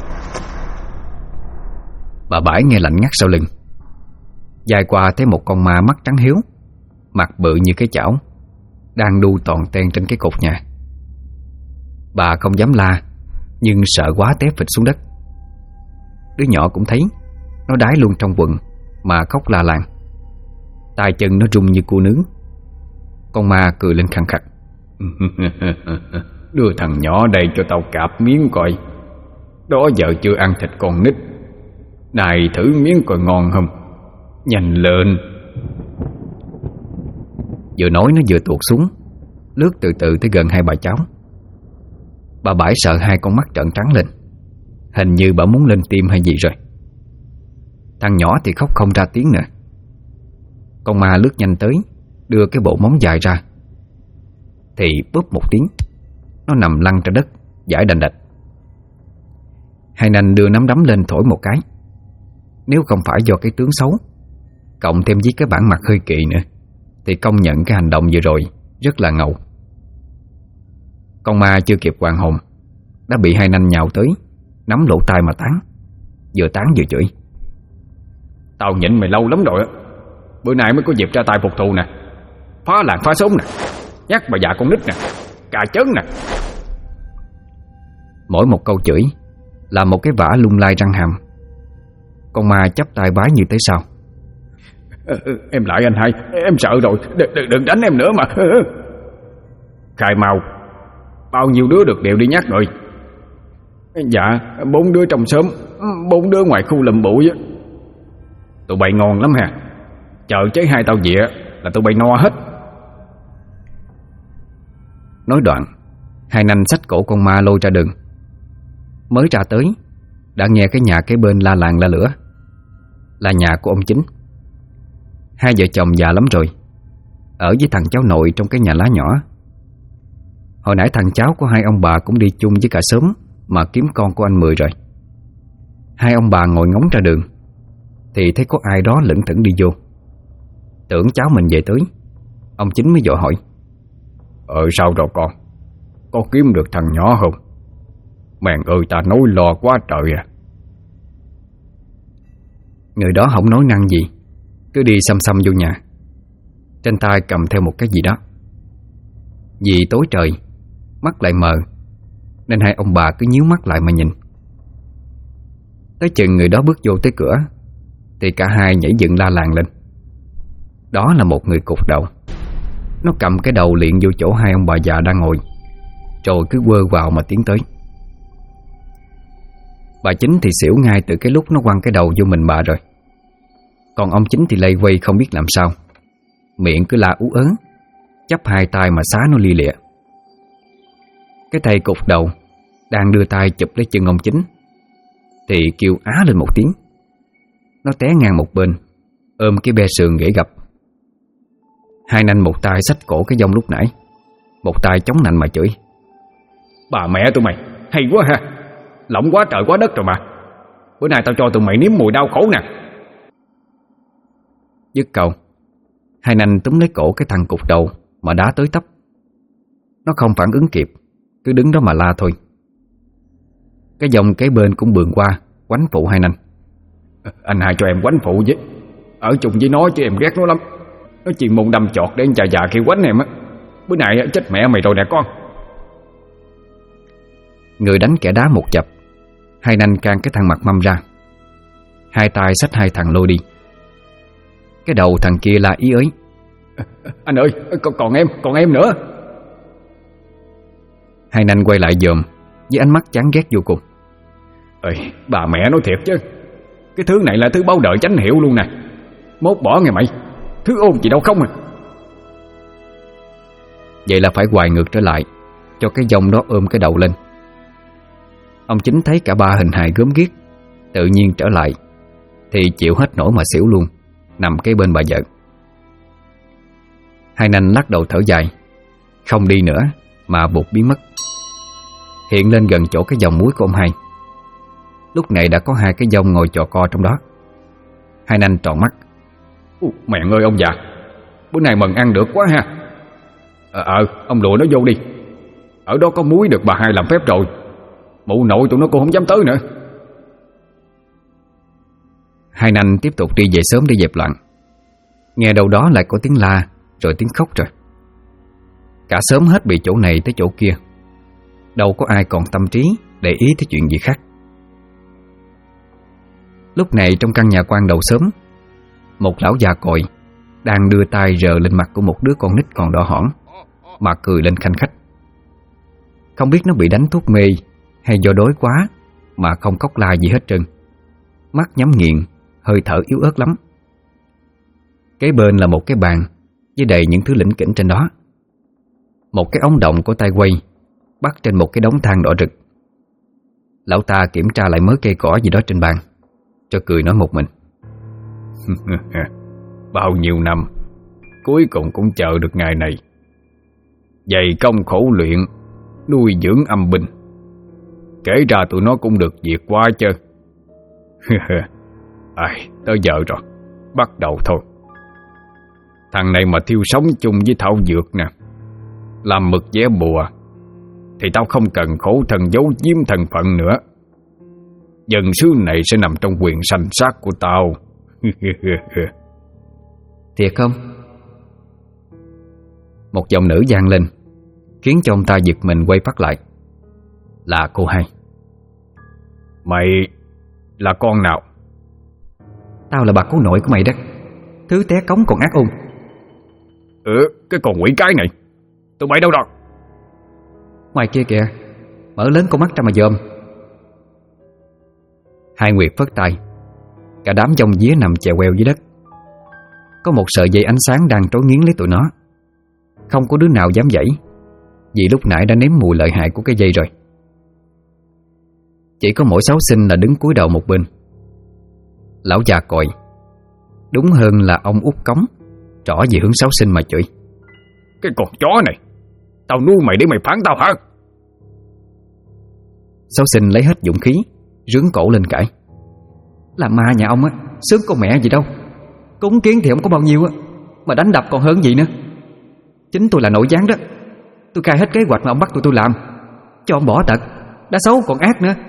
[SPEAKER 1] Bà Bãi nghe lạnh ngắt sau lưng. Dài qua thấy một con ma mắt trắng hiếu, mặt bự như cái chảo, đang đu toàn ten trên cái cột nhà. Bà không dám la, nhưng sợ quá té phịch xuống đất. Đứa nhỏ cũng thấy, nó đái luôn trong quần mà khóc la làng. tay chân nó rung như cua nướng. Con ma cười lên khăng khặc.
[SPEAKER 2] Đưa thằng nhỏ đây cho tao cạp miếng coi. Đó giờ chưa ăn thịt con nít, này thử miếng coi ngon không. Nhanh lên.
[SPEAKER 1] Vừa nói nó vừa tuột xuống, lướt từ từ tới gần hai bà cháu. Bà Bãi sợ hai con mắt trợn trắng lên, hình như bà muốn lên tim hay gì rồi. Thằng nhỏ thì khóc không ra tiếng nữa. Con ma lướt nhanh tới, đưa cái bộ móng dài ra, thì bóp một tiếng, nó nằm lăn trên đất, giải đành đạch. Hai nanh đưa nắm đấm lên thổi một cái. Nếu không phải do cái tướng xấu, cộng thêm với cái bản mặt hơi kỳ nữa, thì công nhận cái hành động vừa rồi rất là ngầu. Con ma chưa kịp hoàn hồn đã bị hai nanh nhào tới, nắm lỗ tai mà tán. Vừa tán vừa chửi:
[SPEAKER 2] Tao nhịn mày lâu lắm rồi á, bữa nay mới có dịp ra tay phục thù nè. Phá làng phá xóm nè, nhắc bà già con nít nè, cà chớn nè.
[SPEAKER 1] Mỗi một câu chửi là một cái vả lung lay răng hàm. Con ma chắp tay bái như thế sao:
[SPEAKER 2] Em lại anh hai, em sợ rồi, đừng đánh em nữa mà. Khai mau, bao nhiêu đứa được đều đi nhắc rồi. Dạ, 4 đứa trong xóm, 4 đứa ngoài khu lùm bụi á. Tụi bay ngon lắm ha, chờ chế hai tao dịa là tụi bay no hết.
[SPEAKER 1] Nói đoạn, hai nanh xách cổ con ma lôi ra đường. Mới ra tới đã nghe cái nhà kế bên la làng la lửa. Là nhà của ông Chính. Hai vợ chồng già lắm rồi, ở với thằng cháu nội trong cái nhà lá nhỏ. Hồi nãy thằng cháu của hai ông bà cũng đi chung với cả xóm mà kiếm con của anh Mười rồi. Hai ông bà ngồi ngóng ra đường thì thấy có ai đó lững thững đi vô. Tưởng cháu mình về tới, ông Chính mới vội hỏi:
[SPEAKER 2] Sao rồi con? Có kiếm được thằng nhỏ không? Mèn ơi, ta nói lo quá trời à.
[SPEAKER 1] Người đó không nói năng gì, cứ đi xăm xăm vô nhà, trên tay cầm theo một cái gì đó. Vì tối trời, mắt lại mờ, nên hai ông bà cứ nhíu mắt lại mà nhìn. Tới chừng người đó bước vô tới cửa thì cả hai nhảy dựng la làng lên. Đó là một người cụt đầu. Nó cầm cái đầu liệng vô chỗ hai ông bà già đang ngồi, rồi cứ quơ vào mà tiến tới. Bà Chính thì xỉu ngay từ cái lúc nó quăng cái đầu vô mình bà rồi. Còn ông Chính thì lây quay không biết làm sao, miệng cứ la ú ớ, chắp hai tay mà xá nó lia lịa. Cái thầy cụt đầu đang đưa tay chụp lấy chân ông Chính thì kêu á lên một tiếng. Nó té ngang một bên, ôm cái be sườn gãy gập. Hai nanh một tay xách cổ cái dông lúc nãy, một tay chống nạnh mà chửi:
[SPEAKER 2] Bà mẹ tụi mày, hay quá ha, lỏng quá trời quá đất rồi mà. Bữa nay tao cho tụi mày nếm mùi đau khổ nè.
[SPEAKER 1] Dứt câu, hai nanh túm lấy cổ cái thằng cụt đầu mà đá tới tấp. Nó không phản ứng kịp, cứ đứng đó mà la thôi. Cái dòng kế bên cũng bườn qua quánh phụ hai nanh.
[SPEAKER 2] Anh hai cho em quánh phụ với, ở chung với nó chứ em ghét nó lắm. Nó chuyên môn đâm chọt để anh già già kêu quánh em á. Bữa nay chết mẹ mày rồi nè con.
[SPEAKER 1] Người đánh kẻ đá một chập, hai nanh can cái thằng mặt mâm ra, hai tay xách hai thằng lôi đi. Cái đầu thằng kia la ý ới:
[SPEAKER 2] Anh ơi, còn em nữa.
[SPEAKER 1] Hai nanh quay lại dòm với ánh mắt chán ghét vô cùng.
[SPEAKER 2] Bà mẹ nói thiệt chứ, cái thứ này là thứ bao đời chánh hiệu luôn nè. Mốt bỏ nghe mày, thứ ôn gì đâu không à.
[SPEAKER 1] Vậy là phải hoài ngược trở lại, cho cái dòng đó ôm cái đầu lên. Ông Chính thấy cả ba hình hài gớm ghiếc tự nhiên trở lại thì chịu hết nổi mà xỉu luôn, nằm kế bên bà vợ. Hai nanh lắc đầu thở dài, không đi nữa mà vụt biến mất, hiện lên gần chỗ cái dòng muối của ông hai. Lúc này đã có hai cái dông ngồi chò co trong đó. Hai nanh tròn mắt:
[SPEAKER 2] Mẹ ơi ông già, bữa nay mần ăn được quá ha. Ông lùa nó vô đi, ở đó có muối được bà hai làm phép rồi. Mụ nội tụi nó cũng không dám tới nữa.
[SPEAKER 1] Hai nanh tiếp tục đi về sớm để dẹp loạn. Nghe đâu đó lại có tiếng la rồi tiếng khóc rồi. Cả xóm hết bị chỗ này tới chỗ kia, đâu có ai còn tâm trí để ý tới chuyện gì khác. Lúc này trong căn nhà quan đầu xóm, một lão già còi đang đưa tay rờ lên mặt của một đứa con nít còn đỏ hỏn mà cười lên khanh khách. Không biết nó bị đánh thuốc mê hay do đói quá mà không khóc la gì hết trơn, mắt nhắm nghiền, hơi thở yếu ớt lắm. Kế bên là một cái bàn với đầy những thứ lỉnh kỉnh trên đó. Một cái ống đồng của tay quay bắt trên một cái đống than đỏ rực. Lão ta kiểm tra lại mớ cây cỏ gì đó trên bàn, cho cười nói một mình:
[SPEAKER 2] Bao nhiêu năm cuối cùng cũng chờ được ngày này. Dày công khổ luyện, nuôi dưỡng âm binh, kể ra tụi nó cũng được diệt qua chứ. Tới giờ rồi, bắt đầu thôi. Thằng này mà thiêu sống chung với thảo dược nè, làm mực vẽ bùa, thì tao không cần khổ thần giấu giếm thân phận nữa. Dân xứ này sẽ nằm trong quyền sanh sát của tao.
[SPEAKER 1] Thiệt không? Một giọng nữ vang lên, khiến cho ông ta giật mình quay phát lại. Là cô Hai.
[SPEAKER 2] Mày là con nào?
[SPEAKER 1] Tao là bà cố nội của mày đó, thứ té cống còn ác ôn.
[SPEAKER 2] Cái con quỷ cái này, tụi bay đâu rồi?
[SPEAKER 1] Ngoài kia kìa, mở lớn con mắt ra mà dòm. Hai Nguyệt phất tay. Cả đám dông día nằm chèo queo dưới đất. Có một sợi dây ánh sáng đang trói nghiến lấy tụi nó. Không có đứa nào dám dãy, vì lúc nãy đã nếm mùi lợi hại của cái dây rồi. Chỉ có mỗi Sáu Sinh là đứng cúi đầu một bên. Lão già còi, đúng hơn là ông Út Cống, trỏ về hướng Sáu Sinh mà chửi.
[SPEAKER 2] Cái con chó này, tao nuôi mày để mày phản tao hả?
[SPEAKER 1] Sáu Sinh lấy hết dũng khí, rướn cổ lên cãi. Là ma nhà ông á, sướng con mẹ gì đâu. Cúng kiến thì không có bao nhiêu á, mà đánh đập còn hơn gì nữa. Chính tôi là nội gián đó. Tôi cai hết kế hoạch mà ông bắt tôi làm, cho ông bỏ tật, đã xấu còn ác nữa.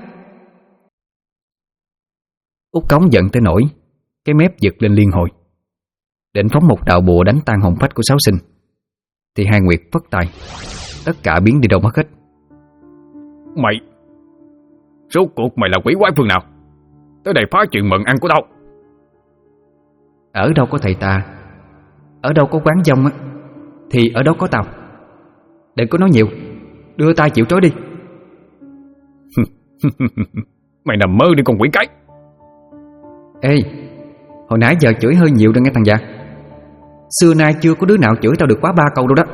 [SPEAKER 1] Út Cống giận tới nỗi cái mép giật lên liên hồi, định phóng một đạo bùa đánh tan hồn phách của Sáu Sinh, thì Hai Nguyệt phất tay, tất cả biến đi đâu mất hết.
[SPEAKER 2] Mày, rốt cuộc mày là quỷ quái phương nào, tới đây phá chuyện mận ăn của tao?
[SPEAKER 1] Ở đâu có thầy ta, ở đâu có quán dông á, thì ở đó có tao. Đừng có nói nhiều, đưa tay chịu trói đi.
[SPEAKER 2] Mày nằm mơ đi con quỷ cái.
[SPEAKER 1] Ê, hồi nãy giờ chửi hơi nhiều rồi nghe thằng già. Xưa nay chưa có đứa nào chửi tao được quá 3 câu đâu đó.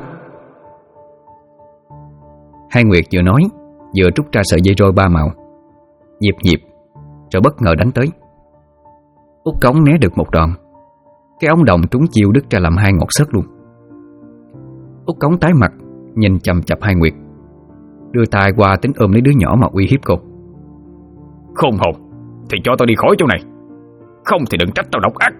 [SPEAKER 1] Hai Nguyệt vừa nói vừa rút ra sợi dây roi 3 màu, nhịp nhịp, rồi bất ngờ đánh tới. Út Cống né được một đòn, cái ống đồng trúng chiêu đứt ra làm 2 ngọt xớt luôn. Út Cống tái mặt, nhìn chằm chặp Hai Nguyệt, đưa tay qua tính ôm lấy đứa nhỏ mà uy hiếp cô.
[SPEAKER 2] Khôn hồn, thì cho tao đi khỏi chỗ này, không thì đừng trách tao độc ác.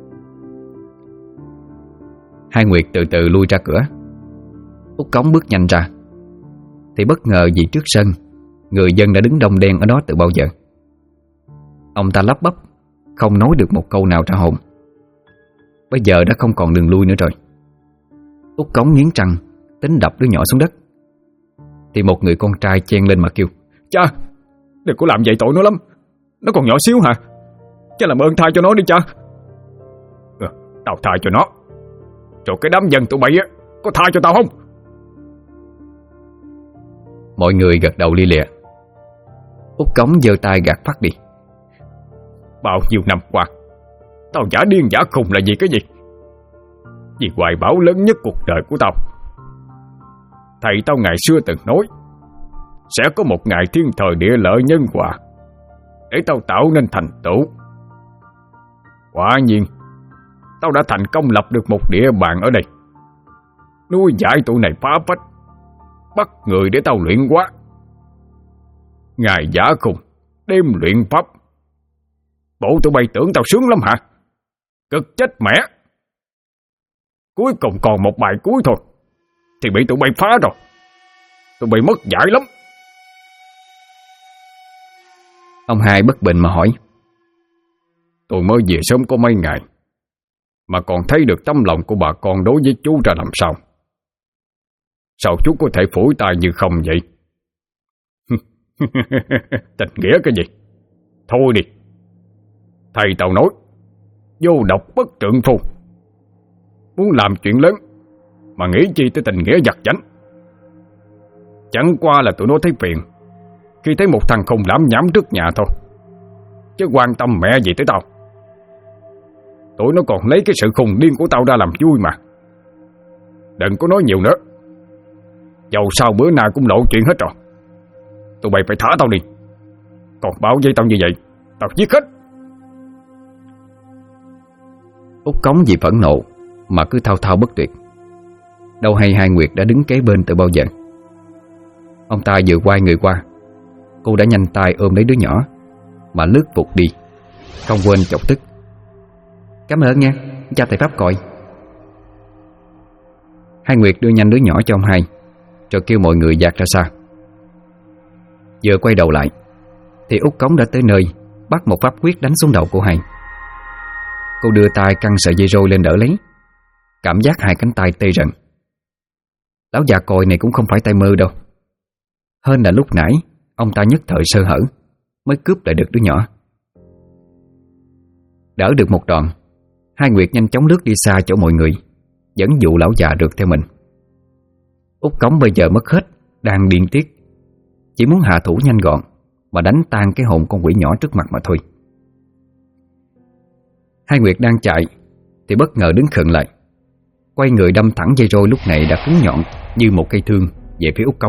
[SPEAKER 1] Hai Nguyệt từ từ lui ra cửa. Út Cống bước nhanh ra, thì bất ngờ vì trước sân người dân đã đứng đông đen ở đó từ bao giờ. Ông ta lắp bắp, không nói được một câu nào ra hồn. Bây giờ đã không còn đường lui nữa rồi. Út Cống nghiến răng tính đập đứa nhỏ xuống đất, thì một người con trai chen lên mà kêu:
[SPEAKER 2] Cha, đừng có làm vậy, tội nó lắm. Nó còn nhỏ xíu hả? Cha làm ơn tha cho nó đi cha. Tao tha cho nó, rồi cái đám dân tụi bay á, có tha cho tao không?
[SPEAKER 1] Mọi người gật đầu lia lịa. Út Cống giơ tay gạt phát đi.
[SPEAKER 2] Bao nhiêu năm qua, tao giả điên giả khùng là vì cái gì? Vì hoài bão lớn nhất cuộc đời của tao. Thầy tao ngày xưa từng nói sẽ có một ngày thiên thời địa lợi nhân hòa để tao tạo nên thành tựu. Quả nhiên, tao đã thành công lập được một địa bàn ở đây, nuôi dạy tụi này phá phách, bắt người để tao luyện hóa. Ngày giả khùng, đêm luyện pháp. Bộ tụi bay tưởng tao sướng lắm hả? Cực chết mẹ. Cuối cùng còn một bài cuối thôi, thì bị tụi bay phá rồi. Tụi bay mất dạy lắm.
[SPEAKER 1] Ông Hai bất bình mà hỏi:
[SPEAKER 2] Tôi mới về sớm có mấy ngày, mà còn thấy được tấm lòng của bà con đối với chú ra làm sao? Sao chú có thể phủi tay như không vậy? Tình nghĩa cái gì? Thôi đi. Thầy tao nói, vô độc bất trượng phu. Muốn làm chuyện lớn mà nghĩ chi tới tình nghĩa giặt chánh. Chẳng qua là tụi nó thấy phiền khi thấy một thằng khùng lãm nhảm trước nhà thôi, chứ quan tâm mẹ gì tới tao. Tụi nó còn lấy cái sự khùng điên của tao ra làm vui mà. Đừng có nói nhiều nữa. Dầu sao bữa nào cũng lộ chuyện hết rồi. Tụi bay phải thả tao đi. Còn bảo với tao như vậy, tao giết hết.
[SPEAKER 1] Út Cống vì phẫn nộ mà cứ thao thao bất tuyệt. Đâu hay Hai Nguyệt đã đứng kế bên từ bao giờ. Ông ta vừa quay người qua, cô đã nhanh tay ôm lấy đứa nhỏ mà lướt vụt đi, không quên chọc tức: "Cảm ơn nha, chào thầy Pháp còi." Hai Nguyệt đưa nhanh đứa nhỏ cho ông Hai, rồi kêu mọi người dạt ra xa. Vừa quay đầu lại thì Út Cống đã tới nơi, bắt một pháp quyết đánh xuống đầu cô Hai. Cô đưa tay căng sợi dây roi lên đỡ lấy, cảm giác hai cánh tay tê rần. Lão già còi này cũng không phải tay mơ đâu. Hơn là lúc nãy ông ta nhất thời sơ hở mới cướp lại được đứa nhỏ. Đỡ được một đoạn, Hai Nguyệt nhanh chóng lướt đi xa chỗ mọi người, dẫn dụ lão già rượt theo mình. Út Cống bây giờ mất hết, đang điên tiết, chỉ muốn hạ thủ nhanh gọn mà đánh tan cái hồn con quỷ nhỏ trước mặt mà thôi. Hai Nguyệt đang chạy thì bất ngờ đứng khựng lại, quay người đâm thẳng dây roi lúc này đã cứng nhọn như một cây thương về phía Út Cống.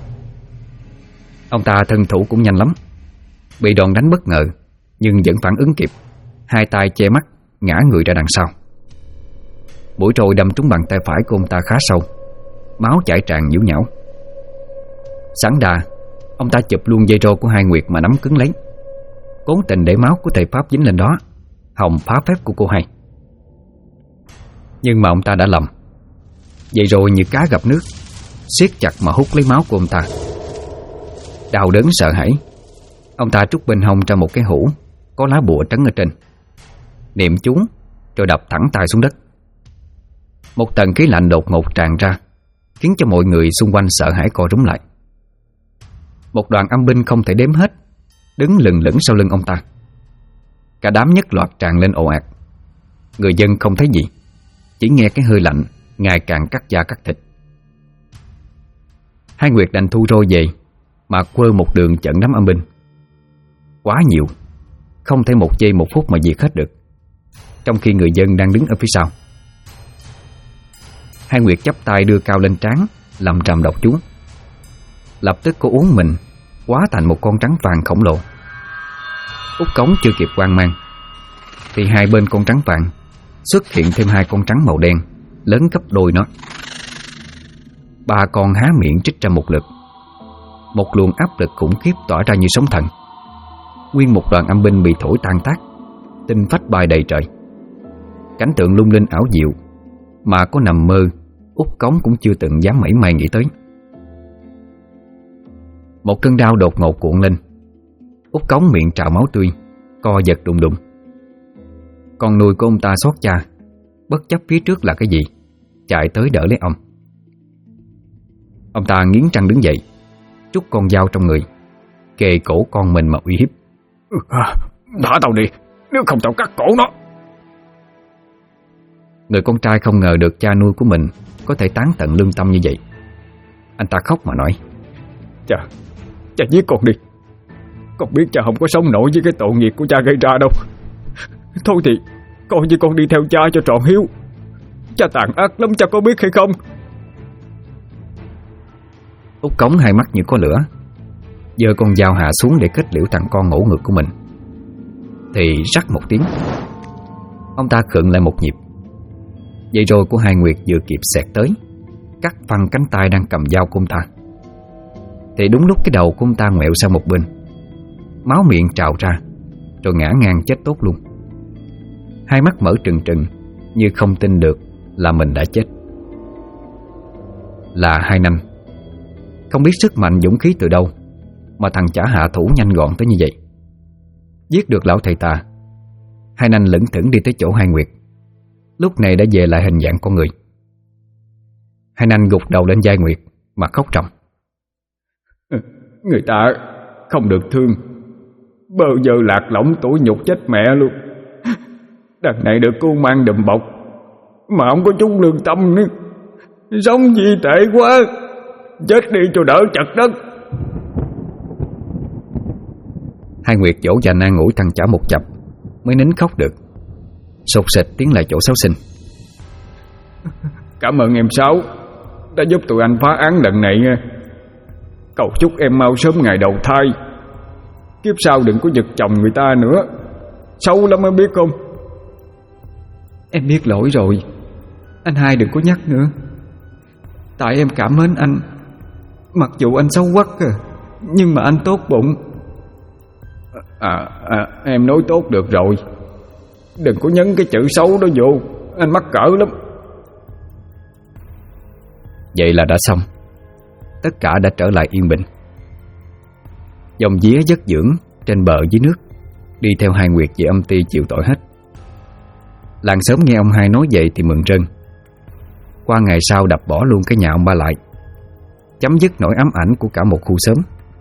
[SPEAKER 1] Ông ta thân thủ cũng nhanh lắm, bị đòn đánh bất ngờ nhưng vẫn phản ứng kịp, hai tay che mắt ngã người ra đằng sau. Mũi roi đâm trúng bàn tay phải của ông ta khá sâu, máu chảy tràn nhũu nhão. Sẵn đà, ông ta chụp luôn dây roi của Hai Nguyệt mà nắm cứng lấy, cố tình để máu của thầy Pháp dính lên đó, hòng phá phép của cô Hai. Nhưng mà ông ta đã lầm. Dây roi như cá gặp nước, siết chặt mà hút lấy máu của ông ta. Đau đớn sợ hãi, ông ta trút bên hông ra một cái hũ có lá bùa trấn ở trên, niệm chú rồi đập thẳng tay xuống đất. Một tầng khí lạnh đột ngột tràn ra, khiến cho mọi người xung quanh sợ hãi co rúm lại. Một đoàn âm binh không thể đếm hết đứng lừng lững sau lưng ông ta. Cả đám nhất loạt tràn lên ồ ạt. Người dân không thấy gì, chỉ nghe cái hơi lạnh ngày càng cắt da cắt thịt. Hai Nguyệt đành thu roi về mà quơ một đường chặn đám âm binh. Quá nhiều, không thể một giây một phút mà diệt hết được, trong khi người dân đang đứng ở phía sau. Hai Nguyệt chắp tay đưa cao lên trán, lầm rầm đọc chú. Lập tức cô uốn mình hóa thành một con trắng vàng khổng lồ. Út Cống chưa kịp hoang mang thì hai bên con trắng vàng xuất hiện thêm hai con trắng màu đen lớn gấp đôi nó. Ba con há miệng trích ra một lượt. Một luồng áp lực khủng khiếp tỏa ra như sóng thần. Nguyên một đoàn âm binh bị thổi tan tác, tinh phách bay đầy trời. Cảnh tượng lung linh ảo diệu mà có nằm mơ Út Cống cũng chưa từng dám mảy may nghĩ tới. Một cơn đau đột ngột cuộn lên. Út Cống miệng trào máu tươi, co giật đùng đùng. Con nuôi của ông ta xót cha, bất chấp phía trước là cái gì, chạy tới đỡ lấy ông. Ông ta nghiến răng đứng dậy, trút con dao trong người, kề cổ con mình mà uy hiếp.
[SPEAKER 2] Thả tao đi, nếu không tao cắt cổ nó.
[SPEAKER 1] Người con trai không ngờ được cha nuôi của mình có thể tán tận lương tâm như vậy. Anh ta khóc mà nói:
[SPEAKER 2] Cha giết con đi. Con biết cha không có sống nổi với cái tội nghiệp của cha gây ra đâu. Thôi thì coi như con đi theo cha cho trọn hiếu. Cha tàn ác lắm, cha có biết hay không?
[SPEAKER 1] Út Cống hai mắt như có lửa, giơ con dao hạ xuống để kết liễu thằng con ngỗ ngược của mình. Thì rắc một tiếng, ông ta khựng lại một nhịp. Dây roi của Hai Nguyệt vừa kịp xẹt tới, cắt phăng cánh tay đang cầm dao của ông ta. Thì đúng lúc cái đầu của ông ta ngoẹo sang một bên, máu miệng trào ra, rồi ngã ngang chết tốt luôn. Hai mắt mở trừng trừng như không tin được là mình đã chết. Là Hai Nanh. Không biết sức mạnh dũng khí từ đâu mà thằng chả hạ thủ nhanh gọn tới như vậy. Giết được lão thầy tà, Hai Nanh lững thững đi tới chỗ Hai Nguyệt. Lúc này đã về lại hình dạng con người. Hai Nanh gục đầu lên vai Nguyệt mà khóc ròng.
[SPEAKER 2] Người ta không được thương, bao giờ lạc lõng tủi nhục chết mẹ luôn. Đằng này được cô mang đùm bọc mà không có chút lương tâm nữa. Sống gì tệ quá, chết đi cho đỡ chật đất.
[SPEAKER 1] Hai Nguyệt dỗ dành an ủi thằng chả một chập mới nín khóc được, sột sệt tiến lại chỗ Sáu Sinh.
[SPEAKER 2] Cảm ơn em Sáu đã giúp tụi anh phá án lần này nghe. Cầu chúc em mau sớm ngày đầu thai, kiếp sau đừng có giật chồng người ta nữa, xấu lắm mới biết không.
[SPEAKER 3] Em biết lỗi rồi, Anh hai đừng có nhắc nữa. Tại em cảm mến anh, mặc dù anh xấu quắc nhưng mà anh tốt bụng.
[SPEAKER 2] Em nói tốt được rồi, đừng có nhấn cái chữ xấu đó vô, anh mắc cỡ lắm.
[SPEAKER 1] Vậy là đã xong. Tất cả đã trở lại yên bình. Dòng día dất dưỡng trên bờ dưới nước đi theo hai Nguyệt về âm ty chịu tội hết. Làng xóm nghe ông hai nói vậy thì mừng rơn. Qua ngày sau đập bỏ luôn cái nhà ông ba lại, chấm dứt nỗi ám ảnh của cả một khu xóm.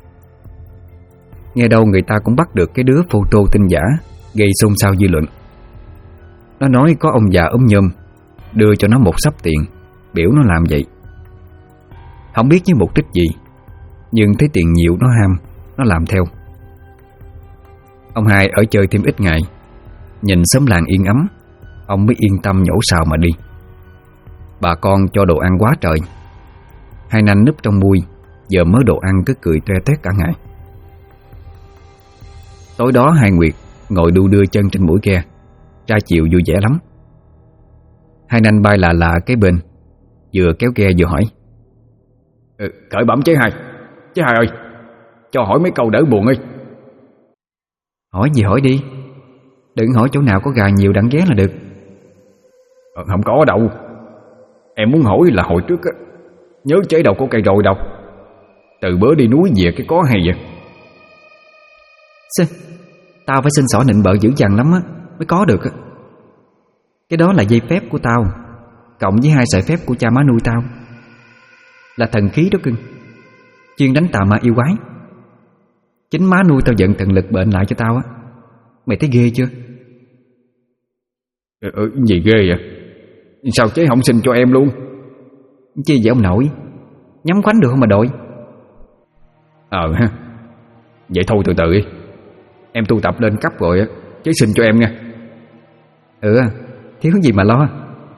[SPEAKER 1] Nghe đâu người ta cũng bắt được cái đứa photo tin giả gây xôn xao dư luận. Nó nói có ông già ốm nhôm đưa cho nó một xấp tiền, biểu nó làm vậy. Không biết với mục đích gì, nhưng thấy tiền nhiều nó ham, nó làm theo. Ông hai ở chơi thêm ít ngày, nhìn xóm làng yên ấm, ông mới yên tâm nhổ sào mà đi. Bà con cho đồ ăn quá trời. Hai nanh núp trong mui, giờ mớ đồ ăn cứ cười toe toét cả ngày. Tối đó hai Nguyệt ngồi đu đưa chân trên mũi ghe, ra chiều vui vẻ lắm. Hai nanh bay lạ cái bên, vừa kéo ghe vừa hỏi:
[SPEAKER 2] Cởi bẩm chế hai ơi, cho hỏi mấy câu đỡ buồn ơi.
[SPEAKER 3] Hỏi gì hỏi đi, đừng hỏi chỗ nào có gà nhiều đặng ghé là được.
[SPEAKER 2] Không có đâu. Em muốn hỏi là hồi trước á, nhớ chế đâu có cây rồi đâu. Từ bữa đi núi về cái có hay vậy?
[SPEAKER 3] Tao phải xin xỏ nịnh bợ dữ dằn lắm á mới có được á. Cái đó là dây phép của tao, cộng với 2 sợi phép của cha má nuôi tao. Là thần khí đó cưng, chuyên đánh tà ma yêu quái. Chính má nuôi tao giận thần lực bệnh lại cho tao á. Mày thấy ghê chưa?
[SPEAKER 2] Gì ghê vậy? Sao chế không xin cho em luôn?
[SPEAKER 3] Chi vậy ông nội? Nhắm khoánh được không mà đội?
[SPEAKER 2] Ha. Vậy thôi từ từ đi. Em tu tập lên cấp rồi á, chế xin cho em nha.
[SPEAKER 3] Thiếu gì mà lo.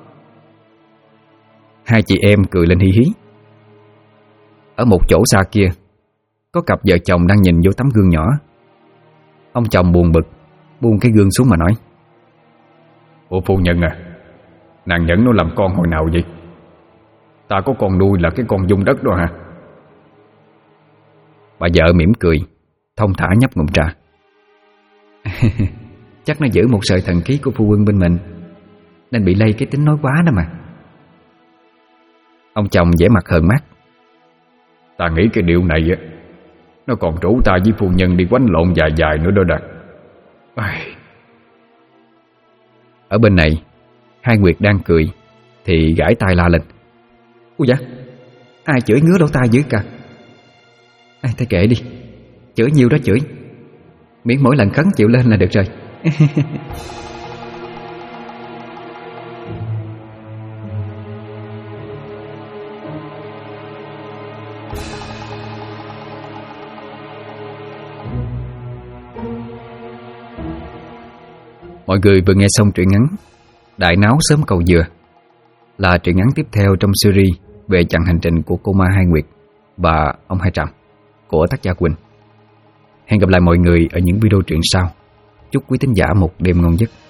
[SPEAKER 1] Hai chị em cười lên hí hí. Ở một chỗ xa kia, có cặp vợ chồng đang nhìn vô tấm gương nhỏ. Ông chồng buồn bực buông cái gương xuống mà nói:
[SPEAKER 2] Ủa phu nhân à, nàng dẫn nó làm con hồi nào vậy? Ta có con nuôi là cái con dung đất đó hả?
[SPEAKER 1] Bà vợ mỉm cười, thông thả nhấp ngụm trà.
[SPEAKER 3] Chắc nó giữ một sợi thần khí của phu quân bên mình, nên bị lây cái tính nói quá đó mà.
[SPEAKER 1] Ông chồng vẻ mặt hờn mát:
[SPEAKER 2] Ta nghĩ cái điều này á, nó còn rủ ta với phu nhân đi quánh lộn dài nữa đó đạt.
[SPEAKER 1] Ở bên này, hai Nguyệt đang cười thì gãi tai la lên:
[SPEAKER 3] Ui dạ, ai chửi ngứa lỗ tai dữ cả. Thôi kệ đi, chửi nhiều đó chửi, miễn mỗi lần khấn chịu lên là được rồi.
[SPEAKER 1] Mọi người vừa nghe xong truyện ngắn Đại Náo Sớm Cầu Dừa, là truyện ngắn tiếp theo trong series về chặng hành trình của cô ma Hai Nguyệt và ông Hai Trạm của tác giả Quỳnh. Hẹn gặp lại mọi người ở những video truyện sau. Chúc quý thính giả một đêm ngon giấc.